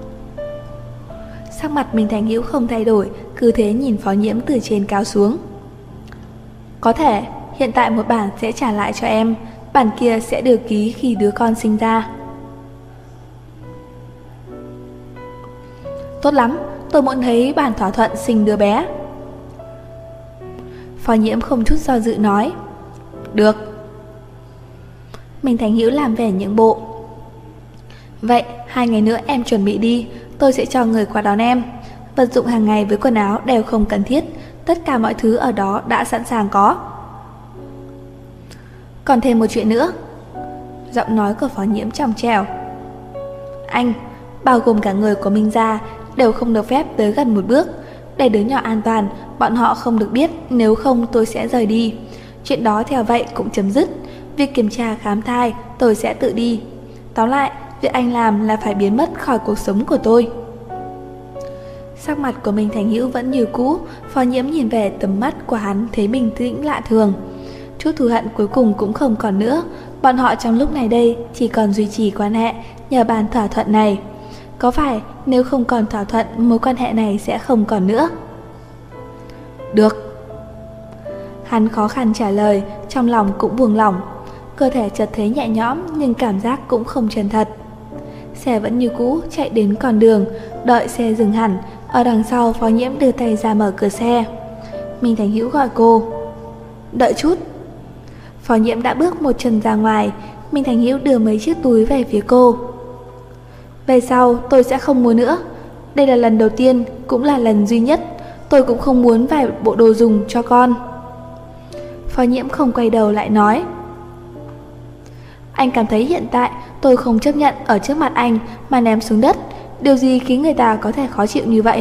Sắc mặt Minh Thành Hữu không thay đổi, cứ thế nhìn Phó Nhiễm từ trên cao xuống. Có thể, hiện tại một bản sẽ trả lại cho em, bản kia sẽ được ký khi đứa con sinh ra. Tốt lắm, tôi muốn thấy bản thỏa thuận sinh đứa bé. Phó Nhiễm không chút do dự nói. Được. Minh Thành Hữu làm vẻ nhượng bộ. Vậy 2 ngày nữa em chuẩn bị đi, tôi sẽ cho người qua đón em. Vật dụng hàng ngày với quần áo đều không cần thiết, tất cả mọi thứ ở đó đã sẵn sàng có. Còn thêm một chuyện nữa. Giọng nói của Phó Nhiễm trong trẻo. Anh, bao gồm cả người của Minh gia, đều không được phép tới gần một bước. Để đứa nhỏ an toàn, bọn họ không được biết, nếu không tôi sẽ rời đi. Chuyện đó theo vậy cũng chấm dứt. Việc kiểm tra khám thai tôi sẽ tự đi. Tóm lại, việc anh làm là phải biến mất khỏi cuộc sống của tôi. Sắc mặt của Minh Thành Hữu vẫn như cũ. Phó Nhiễm nhìn về tầm mắt của hắn thấy bình tĩnh lạ thường. Chút thù hận cuối cùng cũng không còn nữa. Bọn họ trong lúc này đây chỉ còn duy trì quan hệ nhờ bàn thỏa thuận này. Có phải nếu không còn thỏa thuận, mối quan hệ này sẽ không còn nữa? Được. Hắn khó khăn trả lời, trong lòng cũng buông lỏng. Cơ thể chợt thấy nhẹ nhõm nhưng cảm giác cũng không chân thật. Xe vẫn như cũ chạy đến con đường. Đợi xe dừng hẳn, ở đằng sau Phó Nhiễm đưa tay ra mở cửa xe. Minh Thành Hữu gọi cô. Đợi chút. Phó Nhiễm đã bước một chân ra ngoài. Minh Thành Hữu đưa mấy chiếc túi về phía cô. Về sau tôi sẽ không mua nữa. Đây là lần đầu tiên, cũng là lần duy nhất. Tôi cũng không muốn vài bộ đồ dùng cho con. Phó Nhiễm không quay đầu lại nói. Anh cảm thấy hiện tại tôi không chấp nhận ở trước mặt anh mà ném xuống đất. Điều gì khiến người ta có thể khó chịu như vậy?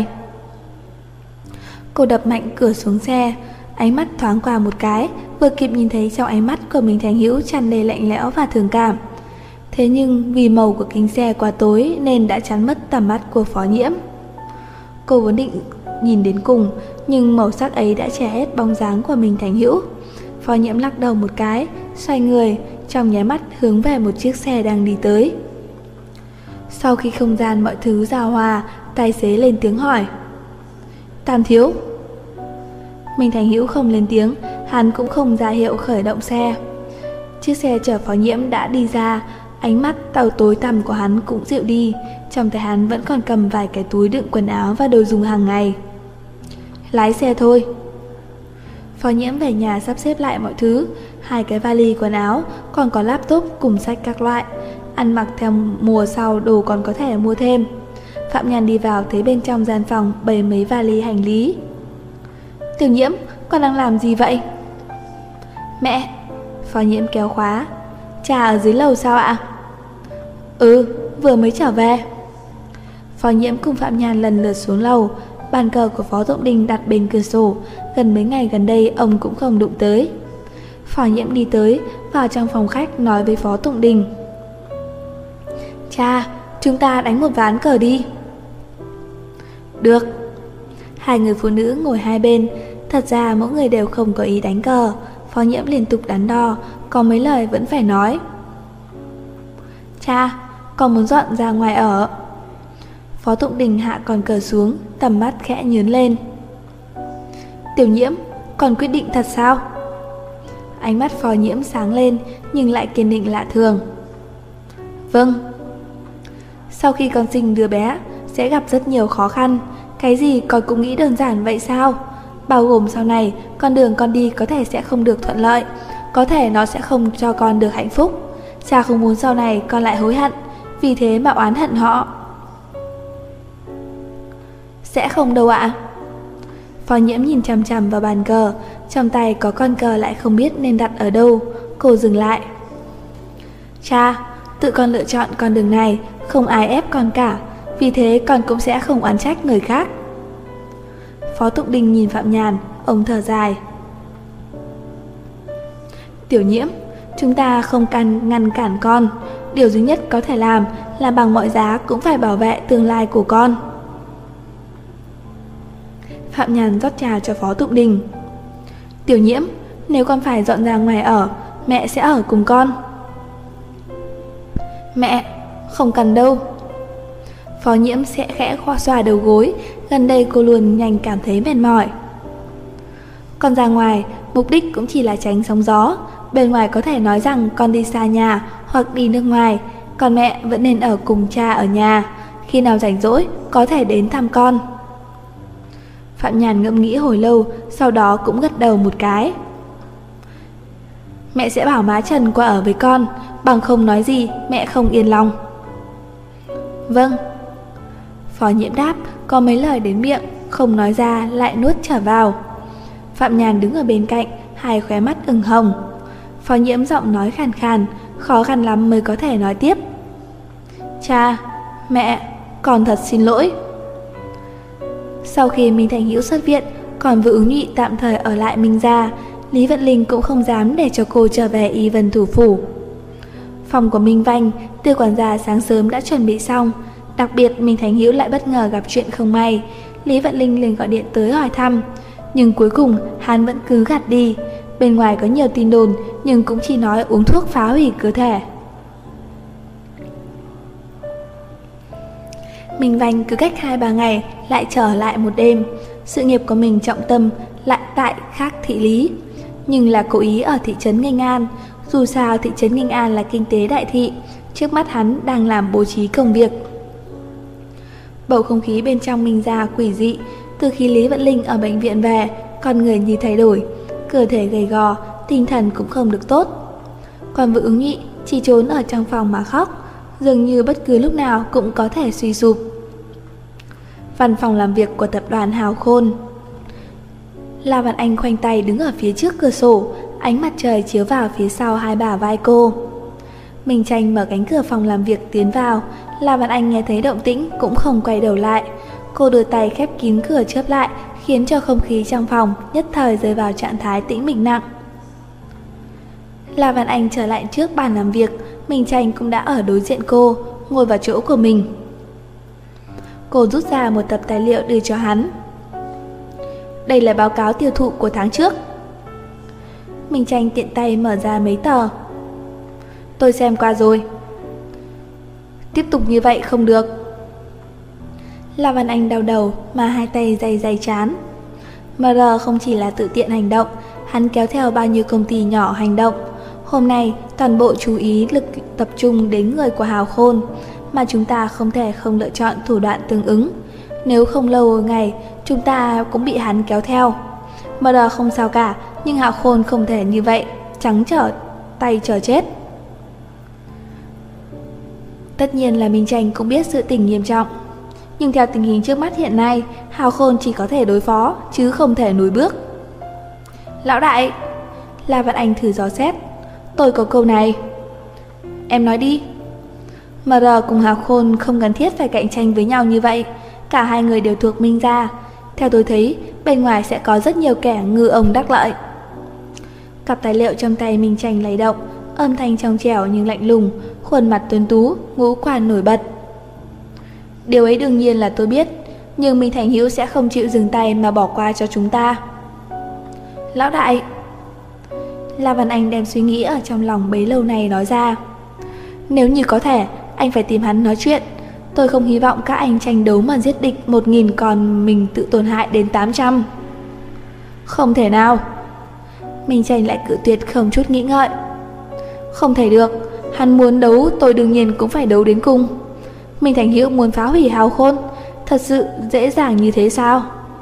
Cô đập mạnh cửa xuống xe, ánh mắt thoáng qua một cái, vừa kịp nhìn thấy trong ánh mắt của Minh Thành Hữu tràn đầy lạnh lẽo và thương cảm. Thế nhưng vì màu của kính xe quá tối nên đã chắn mất tầm mắt của Phó Nhiễm. Cô vốn định nhìn đến cùng, nhưng màu sắc ấy đã che hết bóng dáng của Minh Thành Hữu. Phó Nhiễm lắc đầu một cái, xoay người, trong nháy mắt hướng về một chiếc xe đang đi tới. Sau khi không gian mọi thứ giao hòa, tài xế lên tiếng hỏi: Tam thiếu. Minh Thành Hữu không lên tiếng, hắn cũng không ra hiệu khởi động xe. Chiếc xe chở Phó Nhiễm đã đi ra, ánh mắt tàu tối tăm của hắn cũng dịu đi, trong tay hắn vẫn còn cầm vài cái túi đựng quần áo và đồ dùng hàng ngày. Lái xe thôi. Phó Nhiễm về nhà sắp xếp lại mọi thứ, 2 cái vali quần áo, còn có laptop cùng sách các loại. Ăn mặc theo mùa sau đồ còn có thể mua thêm. Phạm Nhàn đi vào thấy bên trong gian phòng bày mấy vali hành lý. Tiểu Nhiễm, con đang làm gì vậy? Mẹ. Phó Nhiễm kéo khóa. Cha ở dưới lầu sao ạ? Ừ, vừa mới trở về. Phó Nhiễm cùng Phạm Nhàn lần lượt xuống lầu. Bàn cờ của Phó Tụng Đình đặt bên cửa sổ, gần mấy ngày gần đây ông cũng không đụng tới. Phó Nhiễm đi tới, vào trong phòng khách nói với Phó Tụng Đình: Cha, chúng ta đánh một ván cờ đi. Được. 2 người phụ nữ ngồi hai bên. Thật ra mỗi người đều không có ý đánh cờ. Phó Nhiễm liên tục đắn đo, có mấy lời vẫn phải nói. Cha, con muốn dọn ra ngoài ở. Phó Tụng Đình hạ con cờ xuống, tầm mắt khẽ nhướng lên. Tiểu Nhiễm, con quyết định thật sao? Ánh mắt Phó Nhiễm sáng lên, nhưng lại kiên định lạ thường. Vâng. Sau khi con sinh đứa bé, sẽ gặp rất nhiều khó khăn. Cái gì con cũng nghĩ đơn giản vậy sao? Bao gồm sau này, con đường con đi có thể sẽ không được thuận lợi, có thể nó sẽ không cho con được hạnh phúc. Cha không muốn sau này con lại hối hận, vì thế mà oán hận họ. Sẽ không đâu ạ. Phó Nhiễm nhìn chằm chằm vào bàn cờ, trong tay có con cờ lại không biết nên đặt ở đâu. Cô dừng lại. Cha, tự con lựa chọn con đường này, không ai ép con cả, vì thế con cũng sẽ không oán trách người khác. Phó Tụng Đình nhìn Phạm Nhàn, ông thở dài. Tiểu Nhiễm, chúng ta không can ngăn cản con. Điều duy nhất có thể làm là bằng mọi giá cũng phải bảo vệ tương lai của con. Phạm Nhàn rót trà cho Phó Tụng Đình. Tiểu Nhiễm, nếu con phải dọn ra ngoài ở, mẹ sẽ ở cùng con. Mẹ, không cần đâu. Phó Nhiễm sẽ khẽ xoa đầu gối, gần đây cô luôn nhanh cảm thấy mệt mỏi. Con ra ngoài, mục đích cũng chỉ là tránh sóng gió. Bên ngoài có thể nói rằng con đi xa nhà hoặc đi nước ngoài, còn mẹ vẫn nên ở cùng cha ở nhà. Khi nào rảnh rỗi, có thể đến thăm con. Phạm Nhàn ngẫm nghĩ hồi lâu, sau đó cũng gật đầu một cái. Mẹ sẽ bảo má Trần qua ở với con, bằng không nói gì mẹ không yên lòng. Vâng. Phó Nhiễm đáp, có mấy lời đến miệng, không nói ra lại nuốt trở vào. Phạm Nhàn đứng ở bên cạnh, hai khóe mắt ửng hồng. Phó Nhiễm giọng nói khàn khàn, khó khăn lắm mới có thể nói tiếp. Cha, mẹ, con thật xin lỗi. Sau khi Minh Thành Hữu xuất viện, còn Vũ Ứng Nhụy tạm thời ở lại Minh gia, Lý Vận Linh cũng không dám để cho cô trở về Y Vân thủ phủ. Phòng của Minh Vanh, Tiêu quản gia sáng sớm đã chuẩn bị xong. Đặc biệt Minh Thành Hữu lại bất ngờ gặp chuyện không may. Lý Vận Linh liền gọi điện tới hỏi thăm, nhưng cuối cùng hắn vẫn cứ gạt đi. Bên ngoài có nhiều tin đồn, nhưng cũng chỉ nói uống thuốc phá hủy cơ thể. Minh Vanh cứ cách 2-3 ngày lại trở lại một đêm. Sự nghiệp của mình trọng tâm lại tại khác thị lý, nhưng là cố ý ở thị trấn Nghênh An. Dù sao thị trấn Nghênh An là kinh tế đại thị, trước mắt hắn đang làm bố trí công việc. Bầu không khí bên trong Minh gia quỷ dị. Từ khi Lý Vận Linh ở bệnh viện về, con người như thay đổi, cơ thể gầy gò, tinh thần cũng không được tốt. Còn Vũ Ứng Nhụy chỉ trốn ở trong phòng mà khóc, dường như bất cứ lúc nào cũng có thể suy sụp. Văn phòng làm việc của tập đoàn Hào Khôn. La Văn Anh khoanh tay đứng ở phía trước cửa sổ, ánh mặt trời chiếu vào phía sau hai bả vai cô. Minh Tranh mở cánh cửa phòng làm việc tiến vào. La Văn Anh nghe thấy động tĩnh cũng không quay đầu lại. Cô đưa tay khép kín cửa chớp lại, khiến cho không khí trong phòng nhất thời rơi vào trạng thái tĩnh mịch nặng. La Văn Anh trở lại trước bàn làm việc, Minh Tranh cũng đã ở đối diện cô, ngồi vào chỗ của mình. Cô rút ra một tập tài liệu đưa cho hắn. Đây là báo cáo tiêu thụ của tháng trước. Minh Tranh tiện tay mở ra mấy tờ. Tôi xem qua rồi. Tiếp tục như vậy không được. La Văn Anh đau đầu mà hai tay day day chán. MR không chỉ là tự tiện hành động, hắn kéo theo bao nhiêu công ty nhỏ hành động. Hôm nay toàn bộ chú ý lực tập trung đến người của Hào Khôn, mà chúng ta không thể không lựa chọn thủ đoạn tương ứng. Nếu không lâu ngày chúng ta cũng bị hắn kéo theo. MR không sao cả, nhưng Hào Khôn không thể như vậy, trắng trở tay trở chết. Tất nhiên là Minh Tranh cũng biết sự tình nghiêm trọng, nhưng theo tình hình trước mắt hiện nay, Hào Khôn chỉ có thể đối phó chứ không thể lùi bước. Lão đại, La Văn Anh thử dò xét. Tôi có câu này. Em nói đi. MR cùng Hào Khôn không cần thiết phải cạnh tranh với nhau như vậy. Cả hai người đều thuộc Minh gia. Theo tôi thấy, bên ngoài sẽ có rất nhiều kẻ ngư ông đắc lợi. Cặp tài liệu trong tay Minh Tranh lay động, âm thanh trong trẻo nhưng lạnh lùng, khuôn mặt tuấn tú, ngũ quan nổi bật. Điều ấy đương nhiên là tôi biết, nhưng Minh Thành Hữu sẽ không chịu dừng tay mà bỏ qua cho chúng ta. Lão đại. La Văn Anh đem suy nghĩ ở trong lòng bấy lâu nay nói ra. Nếu như có thể, anh phải tìm hắn nói chuyện. Tôi không hy vọng các anh tranh đấu mà giết địch 1000 còn mình tự tổn hại đến 800. Không thể nào. Minh Tranh lại cự tuyệt không chút nghĩ ngợi. Không thể được, hắn muốn đấu tôi đương nhiên cũng phải đấu đến cùng. Minh Thành Hữu muốn phá hủy Hào Khôn, thật sự dễ dàng như thế sao?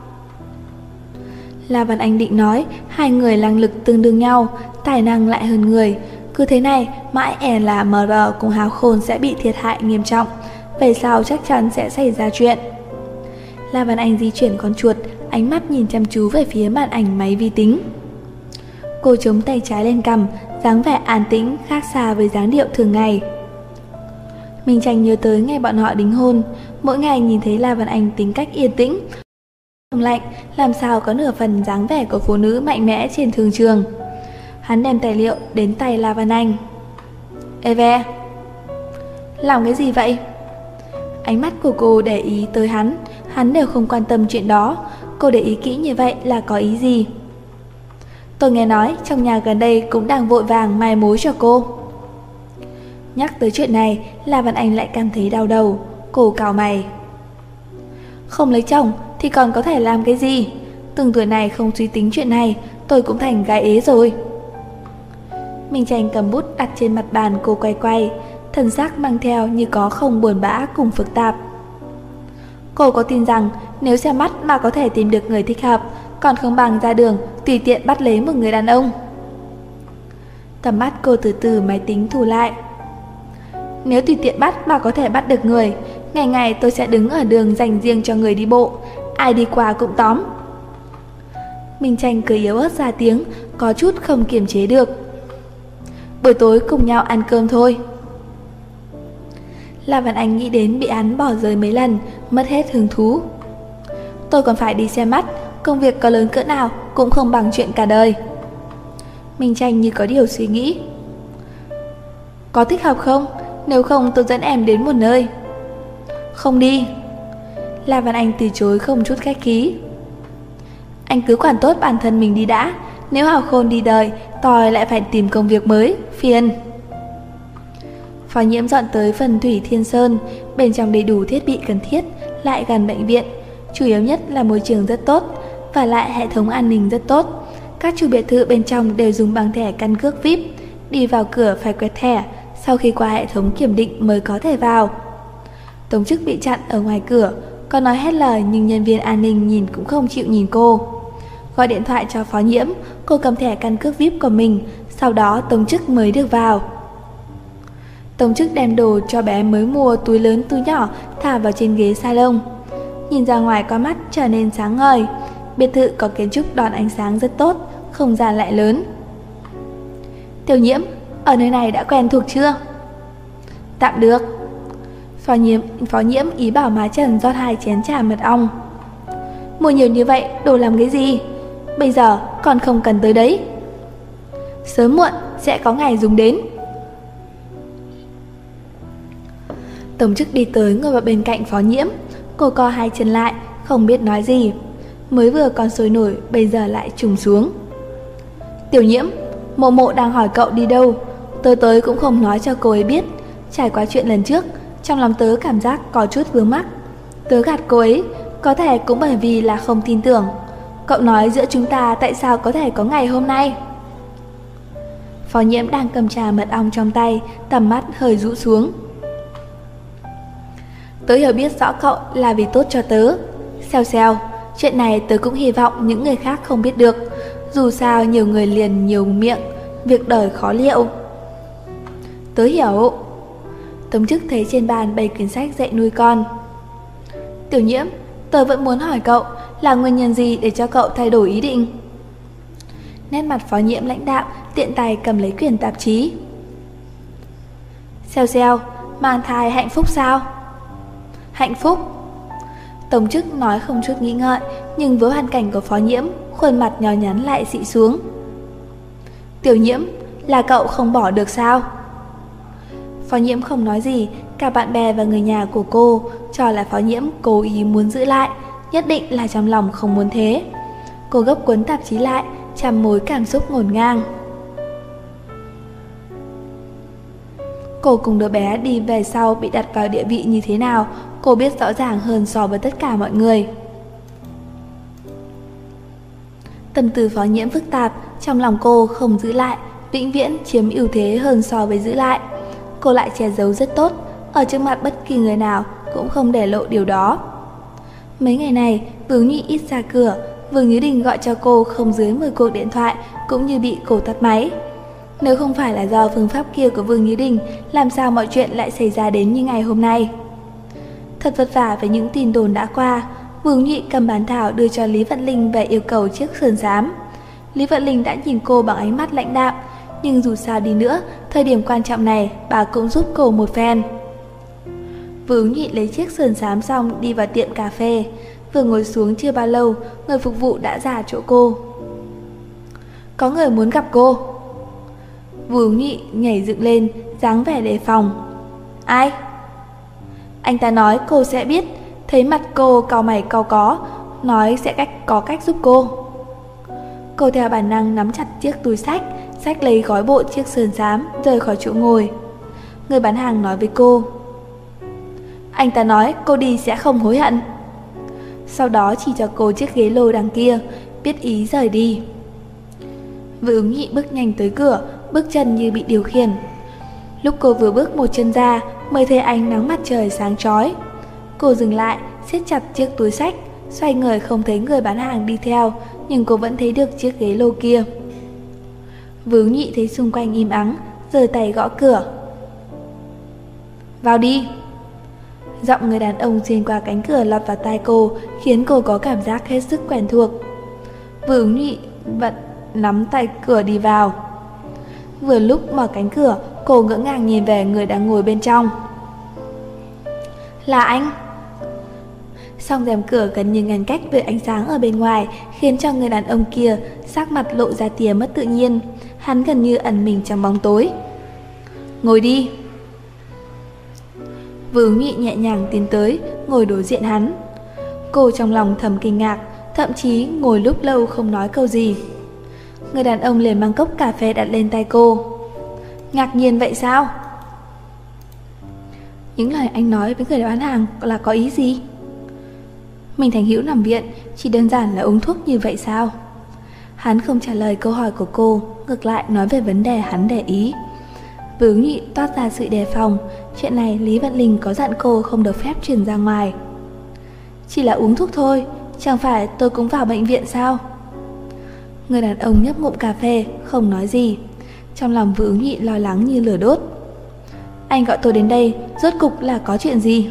La Văn Anh định nói hai người năng lực tương đương nhau, tài năng lại hơn người. Cứ thế này mãi e là MR cùng Hào Khôn sẽ bị thiệt hại nghiêm trọng. Về sau chắc chắn sẽ xảy ra chuyện. La Văn Anh di chuyển con chuột, ánh mắt nhìn chăm chú về phía màn ảnh máy vi tính. Cô chống tay trái lên cằm, dáng vẻ an tĩnh khác xa với dáng điệu thường ngày. Minh Tranh nhớ tới ngày bọn họ đính hôn, mỗi ngày nhìn thấy La Văn Anh tính cách yên tĩnh, không lạnh, làm sao có nửa phần dáng vẻ của phụ nữ mạnh mẽ trên thương trường. Hắn đem tài liệu đến tay La Văn Anh. Eve, làm cái gì vậy? Ánh mắt của cô để ý tới hắn đều không quan tâm chuyện đó. Cô để ý kỹ như vậy là có ý gì? Tôi nghe nói trong nhà gần đây cũng đang vội vàng mai mối cho cô. Nhắc tới chuyện này, La Văn Anh lại cảm thấy đau đầu. Cô cau mày. Không lấy chồng thì còn có thể làm cái gì? Từng tuổi này không suy tính chuyện này, tôi cũng thành gái ế rồi. Minh Tranh cầm bút đặt trên mặt bàn, cô quay quay, thần sắc mang theo như có không buồn bã cùng phức tạp. Cô có tin rằng nếu xem mắt mà có thể tìm được người thích hợp, còn không bằng ra đường tùy tiện bắt lấy một người đàn ông? Tầm mắt cô từ từ máy tính thu lại. Nếu tùy tiện bắt mà có thể bắt được người, ngày ngày tôi sẽ đứng ở đường dành riêng cho người đi bộ, ai đi qua cũng tóm. Minh Tranh cười yếu ớt ra tiếng, có chút không kiềm chế được. Buổi tối cùng nhau ăn cơm thôi. La Văn Anh nghĩ đến bị hắn bỏ rơi mấy lần, mất hết hứng thú. Tôi còn phải đi xem mắt, công việc có lớn cỡ nào cũng không bằng chuyện cả đời. Minh Tranh như có điều suy nghĩ. Có thích hợp không? Nếu không tôi dẫn em đến một nơi. Không đi. La Văn Anh từ chối không chút khách khí. Anh cứ quản tốt bản thân mình đi đã. Nếu Hào Khôn đi đời, tôi lại phải tìm công việc mới, phiền. Phó Nhiễm dọn tới phần Thủy Thiên Sơn, bên trong đầy đủ thiết bị cần thiết, lại gần bệnh viện. Chủ yếu nhất là môi trường rất tốt, và lại hệ thống an ninh rất tốt. Các chủ biệt thự bên trong đều dùng bằng thẻ căn cước VIP, đi vào cửa phải quẹt thẻ, sau khi qua hệ thống kiểm định mới có thể vào. Tống Chức bị chặn ở ngoài cửa, có nói hết lời nhưng nhân viên an ninh nhìn cũng không chịu nhìn cô. Gọi điện thoại cho Phó Nhiễm, cô cầm thẻ căn cước VIP của mình, sau đó Tống Chức mới được vào. Tống Chức đem đồ cho bé mới mua túi lớn túi nhỏ thả vào trên ghế salon. Nhìn ra ngoài con mắt trở nên sáng ngời. Biệt thự có kiến trúc đón ánh sáng rất tốt, không gian lại lớn. Tiểu Nhiễm, ở nơi này đã quen thuộc chưa? Tạm được. Phó Nhiễm ý bảo má Trần rót 2 chén trà mật ong. Mua nhiều như vậy đồ làm cái gì? Bây giờ còn không cần tới đấy. Sớm muộn sẽ có ngày dùng đến. Tống Chức đi tới ngồi vào bên cạnh Phó Nhiễm. Cô co hai chân lại, không biết nói gì. Mới vừa còn sôi nổi, bây giờ lại trùng xuống. Tiểu Nhiễm, Mộ Mộ đang hỏi cậu đi đâu. Tớ tới cũng không nói cho cô ấy biết. Trải qua chuyện lần trước, trong lòng tớ cảm giác có chút vướng mắc. Tớ gạt cô ấy, có thể cũng bởi vì là không tin tưởng. Cậu nói giữa chúng ta tại sao có thể có ngày hôm nay? Phó Nhiễm đang cầm trà mật ong trong tay, tầm mắt hơi rũ xuống. Tớ hiểu biết rõ cậu là vì tốt cho tớ. Xèo xèo, chuyện này tớ cũng hy vọng những người khác không biết được. Dù sao nhiều người liền nhiều miệng, việc đời khó liệu. Tớ hiểu. Tống Chức thấy trên bàn bày quyển sách dạy nuôi con. Tiểu Nhiễm, tớ vẫn muốn hỏi cậu là nguyên nhân gì để cho cậu thay đổi ý định. Nét mặt Phó Nhiễm lãnh đạm, tiện tay cầm lấy quyển tạp chí. Xèo xèo, mang thai hạnh phúc sao? Hạnh phúc? Tống Chức nói không chút nghĩ ngợi, nhưng với hoàn cảnh của Phó Nhiễm, khuôn mặt nhỏ nhắn lại xị xuống. Tiểu Nhiễm, là cậu không bỏ được sao? Phó Nhiễm không nói gì, cả bạn bè và người nhà của cô cho là Phó Nhiễm cố ý muốn giữ lại, nhất định là trong lòng không muốn thế. Cô gấp cuốn tạp chí lại, trăm mối cảm xúc ngổn ngang. Cô cùng đứa bé đi về sau bị đặt vào địa vị như thế nào, cô biết rõ ràng hơn so với tất cả mọi người. Tâm tư Phó Nhiễm phức tạp, trong lòng cô không giữ lại, vĩnh viễn chiếm ưu thế hơn so với giữ lại. Cô lại che giấu rất tốt, ở trước mặt bất kỳ người nào cũng không để lộ điều đó. Mấy ngày này, Vương Nhị ít ra cửa, Vương Như Đình gọi cho cô không dưới 10 cuộc điện thoại, cũng như bị cô tắt máy. Nếu không phải là do phương pháp kia của Vương Như Đình, làm sao mọi chuyện lại xảy ra đến như ngày hôm nay? Thật vất vả với những tin đồn đã qua, Vương Nhị cầm bản thảo đưa cho Lý Vận Linh về yêu cầu chiếc sườn xám. Lý Vận Linh đã nhìn cô bằng ánh mắt lãnh đạm, nhưng dù sao đi nữa, thời điểm quan trọng này bà cũng giúp cô một phen. Vương Nhị lấy chiếc sườn xám xong đi vào tiệm cà phê. Vừa ngồi xuống chưa bao lâu, người phục vụ đã ra chỗ cô. Có người muốn gặp cô. Vương Nhị nhảy dựng lên, dáng vẻ đề phòng. Ai? Anh ta nói cô sẽ biết, thấy mặt cô cau mày cau có, nói sẽ có cách giúp cô. Cô theo bản năng nắm chặt chiếc túi xách lấy gói bộ chiếc sườn xám, rời khỏi chỗ ngồi. Người bán hàng nói với cô. Anh ta nói cô đi sẽ không hối hận. Sau đó chỉ cho cô chiếc ghế lô đằng kia, biết ý rời đi. Vương Nhị bước nhanh tới cửa, bước chân như bị điều khiển. Lúc cô vừa bước một chân ra, mới thấy ánh nắng mặt trời sáng chói. Cô dừng lại, siết chặt chiếc túi xách, xoay người không thấy người bán hàng đi theo, nhưng cô vẫn thấy được chiếc ghế lô kia. Vương Nhị thấy xung quanh im ắng, giơ tay gõ cửa. Vào đi. Giọng người đàn ông xuyên qua cánh cửa lọt vào tai cô, khiến cô có cảm giác hết sức quen thuộc. Vương Nhị vẫn nắm tay cửa đi vào. Vừa lúc mở cánh cửa, cô ngỡ ngàng nhìn về người đang ngồi bên trong. Là anh. Song rèm cửa gần như ngăn cách với ánh sáng ở bên ngoài, khiến cho người đàn ông kia sắc mặt lộ ra tia mất tự nhiên. Hắn gần như ẩn mình trong bóng tối. Ngồi đi. Vương Nhị nhẹ nhàng tiến tới, ngồi đối diện hắn. Cô trong lòng thầm kinh ngạc, thậm chí ngồi lúc lâu không nói câu gì. Người đàn ông liền mang cốc cà phê đặt lên tay cô. Ngạc nhiên vậy sao? Những lời anh nói với người bán hàng là có ý gì? Mình Thành Hữu nằm viện, chỉ đơn giản là uống thuốc như vậy sao? Hắn không trả lời câu hỏi của cô, ngược lại nói về vấn đề hắn để ý. Vương Nhị toát ra sự đề phòng. Chuyện này Lý Vận Linh có dặn cô không được phép truyền ra ngoài. Chỉ là uống thuốc thôi, chẳng phải tôi cũng vào bệnh viện sao? Người đàn ông nhấp ngụm cà phê, không nói gì. Trong lòng Vương Nhị lo lắng như lửa đốt. Anh gọi tôi đến đây, rốt cục là có chuyện gì?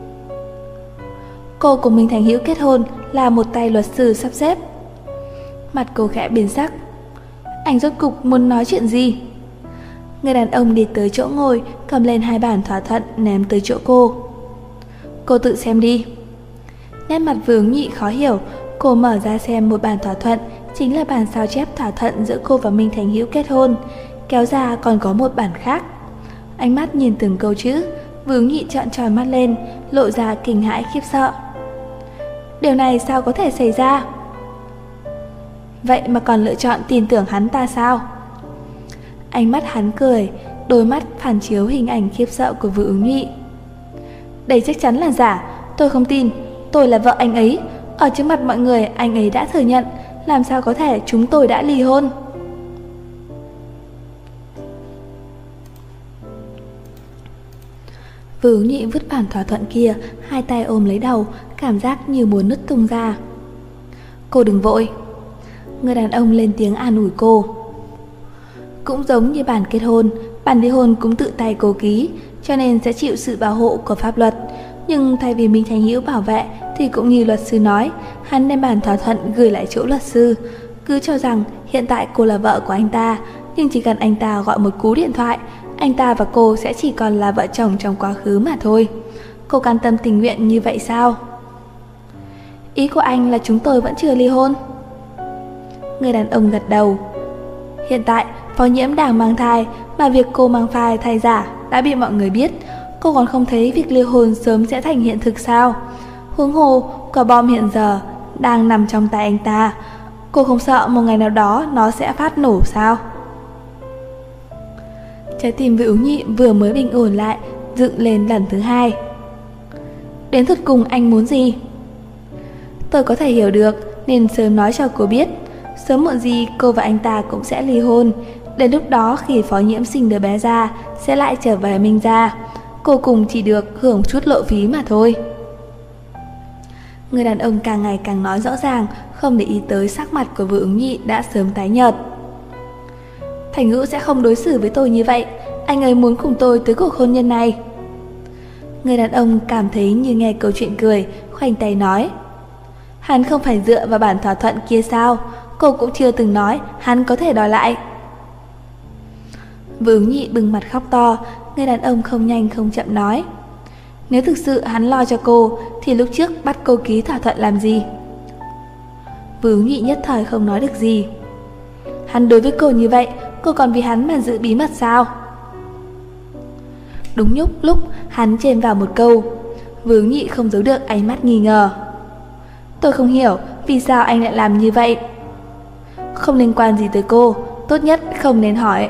Cô cùng Minh Thành Hữu kết hôn là một tay luật sư sắp xếp. Mặt cô khẽ biến sắc. Anh rốt cục muốn nói chuyện gì? Người đàn ông đi tới chỗ ngồi, cầm lên 2 bản thỏa thuận ném tới chỗ cô. Cô tự xem đi. Nét mặt Vương Nhị khó hiểu. Cô mở ra xem một bản thỏa thuận, chính là bản sao chép thỏa thuận giữa cô và Minh Thành Hữu kết hôn. Kéo ra còn có một bản khác. Ánh mắt nhìn từng câu chữ, Vướng Nhị trợn tròn mắt lên, lộ ra kinh hãi khiếp sợ. Điều này sao có thể xảy ra? Vậy mà còn lựa chọn tin tưởng hắn ta sao? Ánh mắt hắn cười, đôi mắt phản chiếu hình ảnh khiếp sợ của Vướng Nhị. Đây chắc chắn là giả, tôi không tin, tôi là vợ anh ấy. Ở trước mặt mọi người anh ấy đã thừa nhận, làm sao có thể chúng tôi đã ly hôn? Vướng Nhị vứt bản thỏa thuận kia, hai tay ôm lấy đầu, cảm giác như muốn nứt tung ra. Cô đừng vội. Người đàn ông lên tiếng an ủi cô. Cũng giống như bản kết hôn, bản ly hôn cũng tự tay cô ký, cho nên sẽ chịu sự bảo hộ của pháp luật. Nhưng thay vì Minh Thành Hữu bảo vệ thì cũng như luật sư nói, hắn đem bản thỏa thuận gửi lại chỗ luật sư, cứ cho rằng hiện tại cô là vợ của anh ta, nhưng chỉ cần anh ta gọi một cú điện thoại, anh ta và cô sẽ chỉ còn là vợ chồng trong quá khứ mà thôi. Cô cam tâm tình nguyện như vậy sao? Ý của anh là chúng tôi vẫn chưa ly hôn? Người đàn ông gật đầu. Hiện tại Phó Nhiễm đang mang thai, mà việc cô mang thai giả đã bị mọi người biết. Cô còn không thấy việc ly hôn sớm sẽ thành hiện thực sao? Huống hồ quả bom hiện giờ đang nằm trong tay anh ta, cô không sợ một ngày nào đó nó sẽ phát nổ sao? Trái tim Vướng Nhị vừa mới bình ổn lại, dựng lên lần thứ hai. Đến thật cùng anh muốn gì? Tôi có thể hiểu được nên sớm nói cho cô biết. Sớm muộn gì cô và anh ta cũng sẽ ly hôn. Đến lúc đó khi Phó Nhiễm sinh đứa bé ra, sẽ lại trở về Minh gia. Cô cùng chỉ được hưởng chút lộ phí mà thôi. Người đàn ông càng ngày càng nói rõ ràng, không để ý tới sắc mặt của Vướng Nhị đã sớm tái nhợt. Thành Hữu sẽ không đối xử với tôi như vậy, anh ấy muốn cùng tôi tới cuộc hôn nhân này. Người đàn ông cảm thấy như nghe câu chuyện cười, khoanh tay nói. Hắn không phải dựa vào bản thỏa thuận kia sao? Cô cũng chưa từng nói hắn có thể đòi lại. Vướng Nhị bừng mặt khóc to. Người đàn ông không nhanh không chậm nói. Nếu thực sự hắn lo cho cô thì lúc trước bắt cô ký thỏa thuận làm gì? Vướng Nhị nhất thời không nói được gì. Hắn đối với cô như vậy, cô còn vì hắn mà giữ bí mật sao? Đúng lúc hắn chêm vào một câu. Vướng Nhị không giấu được ánh mắt nghi ngờ. Tôi không hiểu vì sao anh lại làm như vậy. Không liên quan gì tới cô, tốt nhất không nên hỏi.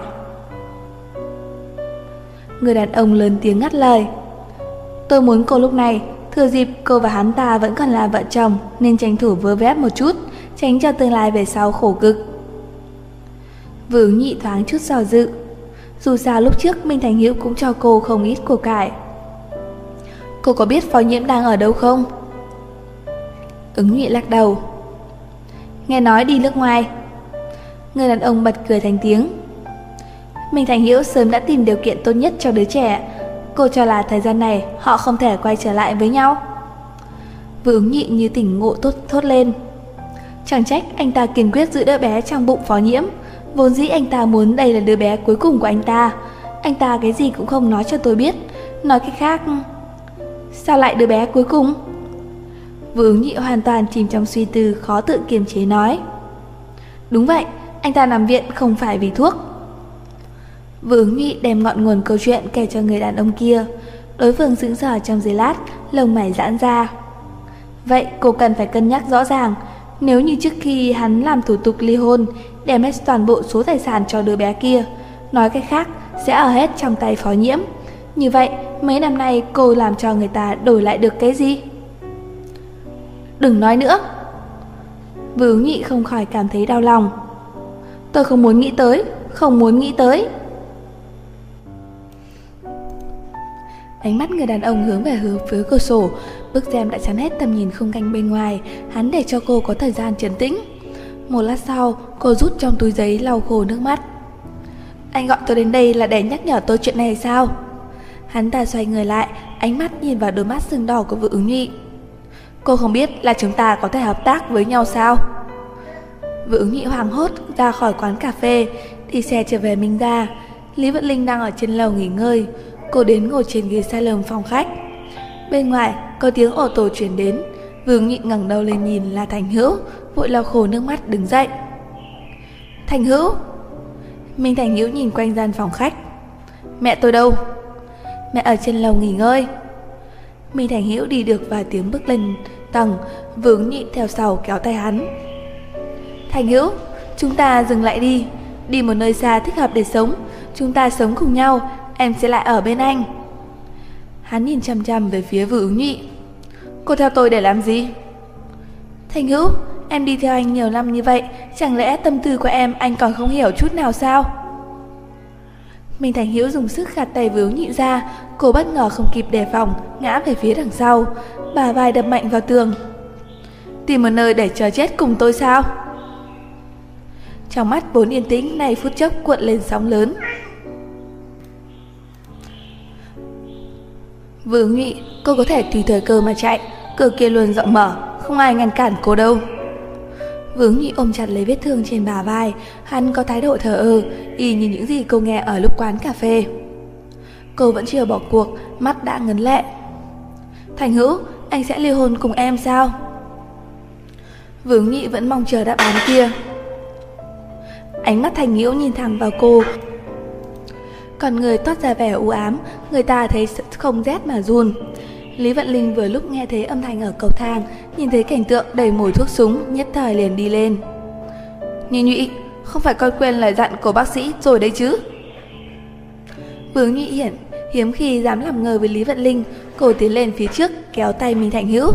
Người đàn ông lớn tiếng ngắt lời. Tôi muốn cô lúc này, thừa dịp cô và hắn ta vẫn còn là vợ chồng, nên tranh thủ vơ vét một chút, tránh cho tương lai về sau khổ cực. Vướng Nhị thoáng chút do dự. Dù sao lúc trước Minh Thành Hữu cũng cho cô không ít của cải. Cô có biết Phó Nhiễm đang ở đâu không? Ứng Nhị lắc đầu. Nghe nói đi nước ngoài. Người đàn ông bật cười thành tiếng. Minh Thành Hữu sớm đã tìm điều kiện tốt nhất cho đứa trẻ. Cô cho là thời gian này họ không thể quay trở lại với nhau. Vướng Nhị như tỉnh ngộ thốt lên. Chẳng trách anh ta kiên quyết giữ đứa bé trong bụng Phó Nhiễm. Vốn dĩ anh ta muốn đây là đứa bé cuối cùng của anh ta. Anh ta cái gì cũng không nói cho tôi biết. Nói cách khác, sao lại đứa bé cuối cùng? Vướng Nhị hoàn toàn chìm trong suy tư, khó tự kiềm chế nói. Đúng vậy, anh ta nằm viện không phải vì thuốc. Vướng Nhị đem ngọn nguồn câu chuyện kể cho người đàn ông kia. Đối phương sững sờ trong giây lát, lông mày giãn ra. Vậy cô cần phải cân nhắc rõ ràng. Nếu như trước khi hắn làm thủ tục ly hôn, đem hết toàn bộ số tài sản cho đứa bé kia, nói cách khác sẽ ở hết trong tay Phó Nhiễm. Như vậy mấy năm nay cô làm cho người ta đổi lại được cái gì? Đừng nói nữa. Vướng Nhị không khỏi cảm thấy đau lòng. Tôi không muốn nghĩ tới, không muốn nghĩ tới. Ánh mắt người đàn ông hướng về phía cửa sổ. Bức rèm đã chắn hết tầm nhìn khung cảnh bên ngoài. Hắn để cho cô có thời gian trấn tĩnh. Một lát sau, cô rút trong túi giấy lau khô nước mắt. Anh gọi tôi đến đây là để nhắc nhở tôi chuyện này hay sao? Hắn ta xoay người lại, ánh mắt nhìn vào đôi mắt sưng đỏ của Vướng Nhị. Cô không biết là chúng ta có thể hợp tác với nhau sao? Vướng Nhị hoảng hốt ra khỏi quán cà phê, đi xe trở về Minh gia. Lý Vận Linh đang ở trên lầu nghỉ ngơi. Cô đến ngồi trên ghế salon phòng khách. Bên ngoài có tiếng ô tô chuyển đến. Vướng Nhị ngẩng đầu lên nhìn là Thành Hữu, vội lau khô nước mắt đứng dậy. Thành Hữu. Minh Thành Hữu nhìn quanh gian phòng khách. Mẹ tôi đâu? mẹ ở trên lầu nghỉ ngơi. Minh Thành Hữu đi được vài tiếng bước lên tầng, Vương Nhị theo sau kéo tay hắn. Thành Hữu, chúng ta dừng lại đi, đi một nơi xa thích hợp để sống. Chúng ta sống cùng nhau, em sẽ lại ở bên anh. Hắn nhìn chằm chằm về phía Vương Nhị. Cô theo tôi để làm gì? Thành Hữu, em đi theo anh nhiều năm như vậy, chẳng lẽ tâm tư của em anh còn không hiểu chút nào sao? Minh Thành Hữu dùng sức gạt tay Vương Nhị ra, cô bất ngờ không kịp đề phòng, ngã về phía đằng sau, bả vai đập mạnh vào tường. Tìm một nơi để chờ chết cùng tôi sao? Trong mắt vốn yên tĩnh này phút chốc cuộn lên sóng lớn. Vương Nhị, cô có thể tùy thời cơ mà chạy, cửa kia luôn rộng mở, không ai ngăn cản cô đâu. Vương Nhị ôm chặt lấy vết thương trên bả vai, hắn có thái độ thờ ơ, y như những gì cô nghe ở lúc quán cà phê. Cô vẫn chưa bỏ cuộc, mắt đã ngấn lệ. Thành Hữu, anh sẽ ly hôn cùng em sao? Vương Nhị vẫn mong chờ đáp án kia. Ánh mắt Thành Hữu nhìn thẳng vào cô, còn người toát ra vẻ u ám, người ta thấy không rét mà run. Lý Vận Linh vừa lúc nghe thấy âm thanh ở cầu thang, nhìn thấy cảnh tượng đầy mùi thuốc súng, nhất thời liền đi lên. Nhị Nhụy, không phải coi quên lời dặn của bác sĩ rồi đấy chứ? Vương Nhị hiếm khi dám làm ngờ với Lý Vận Linh, cô tiến lên phía trước kéo tay Minh Thành Hữu.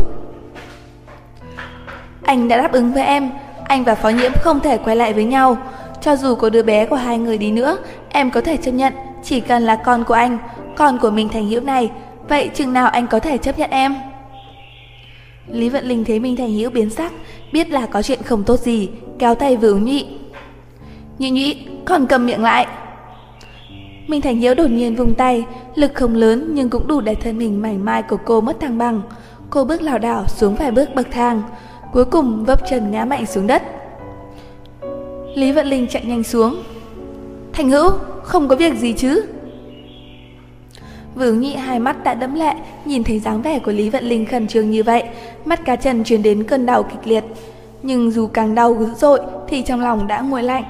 Anh đã đáp ứng với em, anh và Phó Nhiễm không thể quay lại với nhau. Cho dù có đứa bé của hai người đi nữa, em có thể chấp nhận, chỉ cần là con của anh, con của Minh Thành Hữu này. Vậy chừng nào anh có thể chấp nhận em? Lý Vận Linh thấy Minh Thành Hữu biến sắc, biết là có chuyện không tốt gì, kéo tay Vương Nhị. Nhị Nhụy, còn cầm miệng lại. Minh Thành Hữu đột nhiên vung tay, lực không lớn nhưng cũng đủ để thân hình mảnh mai của cô mất thăng bằng. Cô bước lảo đảo xuống vài bước bậc thang, cuối cùng vấp chân ngã mạnh xuống đất. Lý Vận Linh chạy nhanh xuống. Thành Hữu, không có việc gì chứ? Vương Nhị hai mắt đã đẫm lệ, nhìn thấy dáng vẻ của Lý Vận Linh khẩn trương như vậy, mắt cá chân truyền đến cơn đau kịch liệt. Nhưng dù càng đau dữ dội thì trong lòng đã nguội lạnh.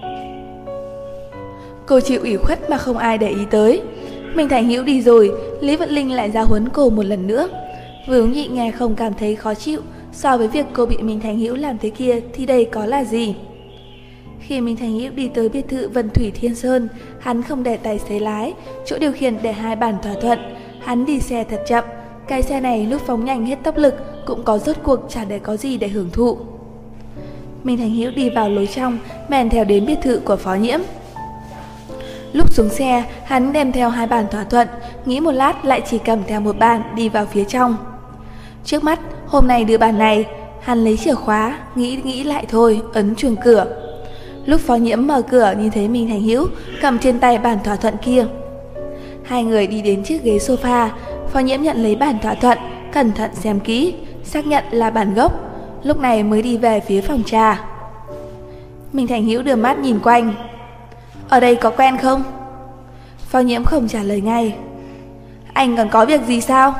Cô chịu ủy khuất mà không ai để ý tới. Minh Thành Hữu đi rồi, Lý Vận Linh lại ra huấn cô một lần nữa. Vương Nhị nghe không cảm thấy khó chịu, so với việc cô bị Minh Thành Hữu làm thế kia thì đây có là gì? Khi Minh Thành Hữu đi tới biệt thự Vân Thủy Thiên Sơn, hắn không để tài xế lái, chỗ điều khiển để hai bản thỏa thuận. Hắn đi xe thật chậm, cái xe này lúc phóng nhanh hết tốc lực cũng có rốt cuộc chả để có gì để hưởng thụ. Minh Thành Hữu đi vào lối trong, men theo đến biệt thự của Phó Nhiễm. Lúc xuống xe, hắn đem theo hai bản thỏa thuận, nghĩ một lát lại chỉ cầm theo một bản đi vào phía trong. Trước mắt, hôm nay đưa bản này, hắn lấy chìa khóa, nghĩ lại thôi, ấn chuông cửa. Lúc Phó Nhiễm mở cửa nhìn thấy Minh Thành Hữu cầm trên tay bản thỏa thuận kia. Hai người đi đến chiếc ghế sofa, Phó Nhiễm nhận lấy bản thỏa thuận, cẩn thận xem kỹ, xác nhận là bản gốc, lúc này mới đi về phía phòng trà. Minh Thành Hữu đưa mắt nhìn quanh. Ở đây có quen không? Phó Nhiễm không trả lời ngay. Anh còn có việc gì sao?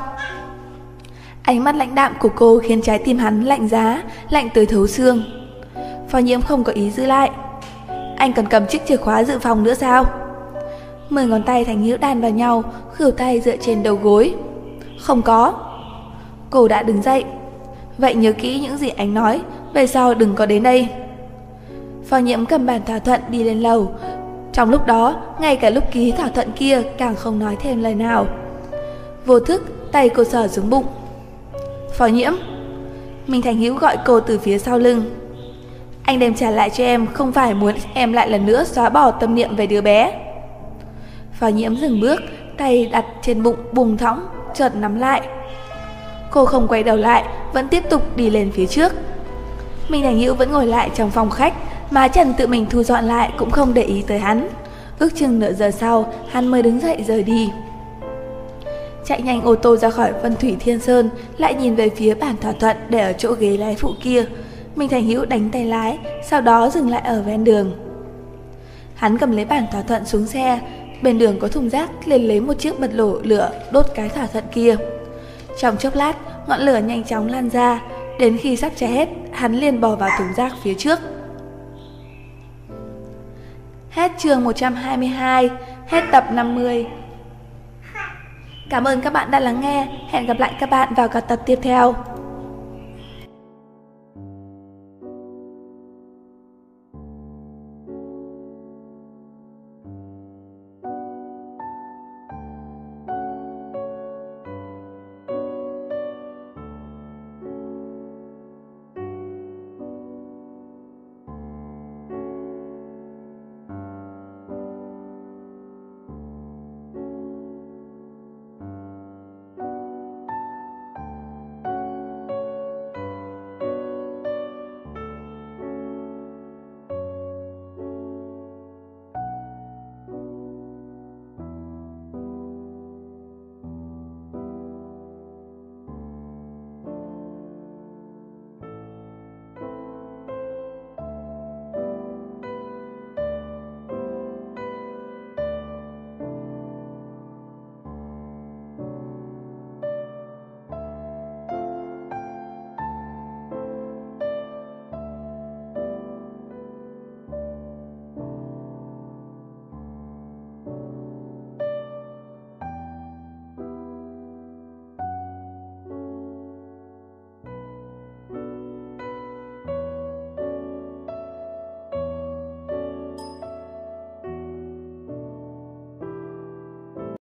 Ánh mắt lãnh đạm của cô khiến trái tim hắn lạnh giá, lạnh tới thấu xương. Phó Nhiễm không có ý giữ lại. Anh còn cầm chiếc chìa khóa dự phòng nữa sao? 10 ngón tay Thành Hữu đan vào nhau, khuỷu tay dựa trên đầu gối. Không có. Cô đã đứng dậy. Vậy nhớ kỹ những gì anh nói, về sau đừng có đến đây. Phó Nhiễm cầm bản thỏa thuận đi lên lầu. Trong lúc đó, ngay cả lúc ký thỏa thuận kia càng không nói thêm lời nào. Vô thức, tay cô sờ xuống bụng. Phó Nhiễm. Minh Thành Hữu gọi cô từ phía sau lưng. Anh đem trả lại cho em không phải muốn em lại lần nữa xóa bỏ tâm niệm về đứa bé. Phó Nhiễm dừng bước, tay đặt trên bụng buông thõng, chợt nắm lại. Cô không quay đầu lại, vẫn tiếp tục đi lên phía trước. Minh Thành Hữu vẫn ngồi lại trong phòng khách, má Trần tự mình thu dọn lại cũng không để ý tới hắn. Ước chừng nửa giờ sau, hắn mới đứng dậy rời đi. Chạy nhanh ô tô ra khỏi Vân Thủy Thiên Sơn, lại nhìn về phía bản thỏa thuận để ở chỗ ghế lái phụ kia. Minh Thành Hữu đánh tay lái, sau đó dừng lại ở ven đường. Hắn cầm lấy bản thỏa thuận xuống xe, bên đường có thùng rác, liền lấy một chiếc bật lửa đốt cái thỏa thuận kia. Trong chốc lát, ngọn lửa nhanh chóng lan ra, đến khi sắp cháy hết, hắn liền bỏ vào thùng rác phía trước. Hết chương 122, hết tập 50. Cảm ơn các bạn đã lắng nghe. Hẹn gặp lại các bạn vào các tập tiếp theo.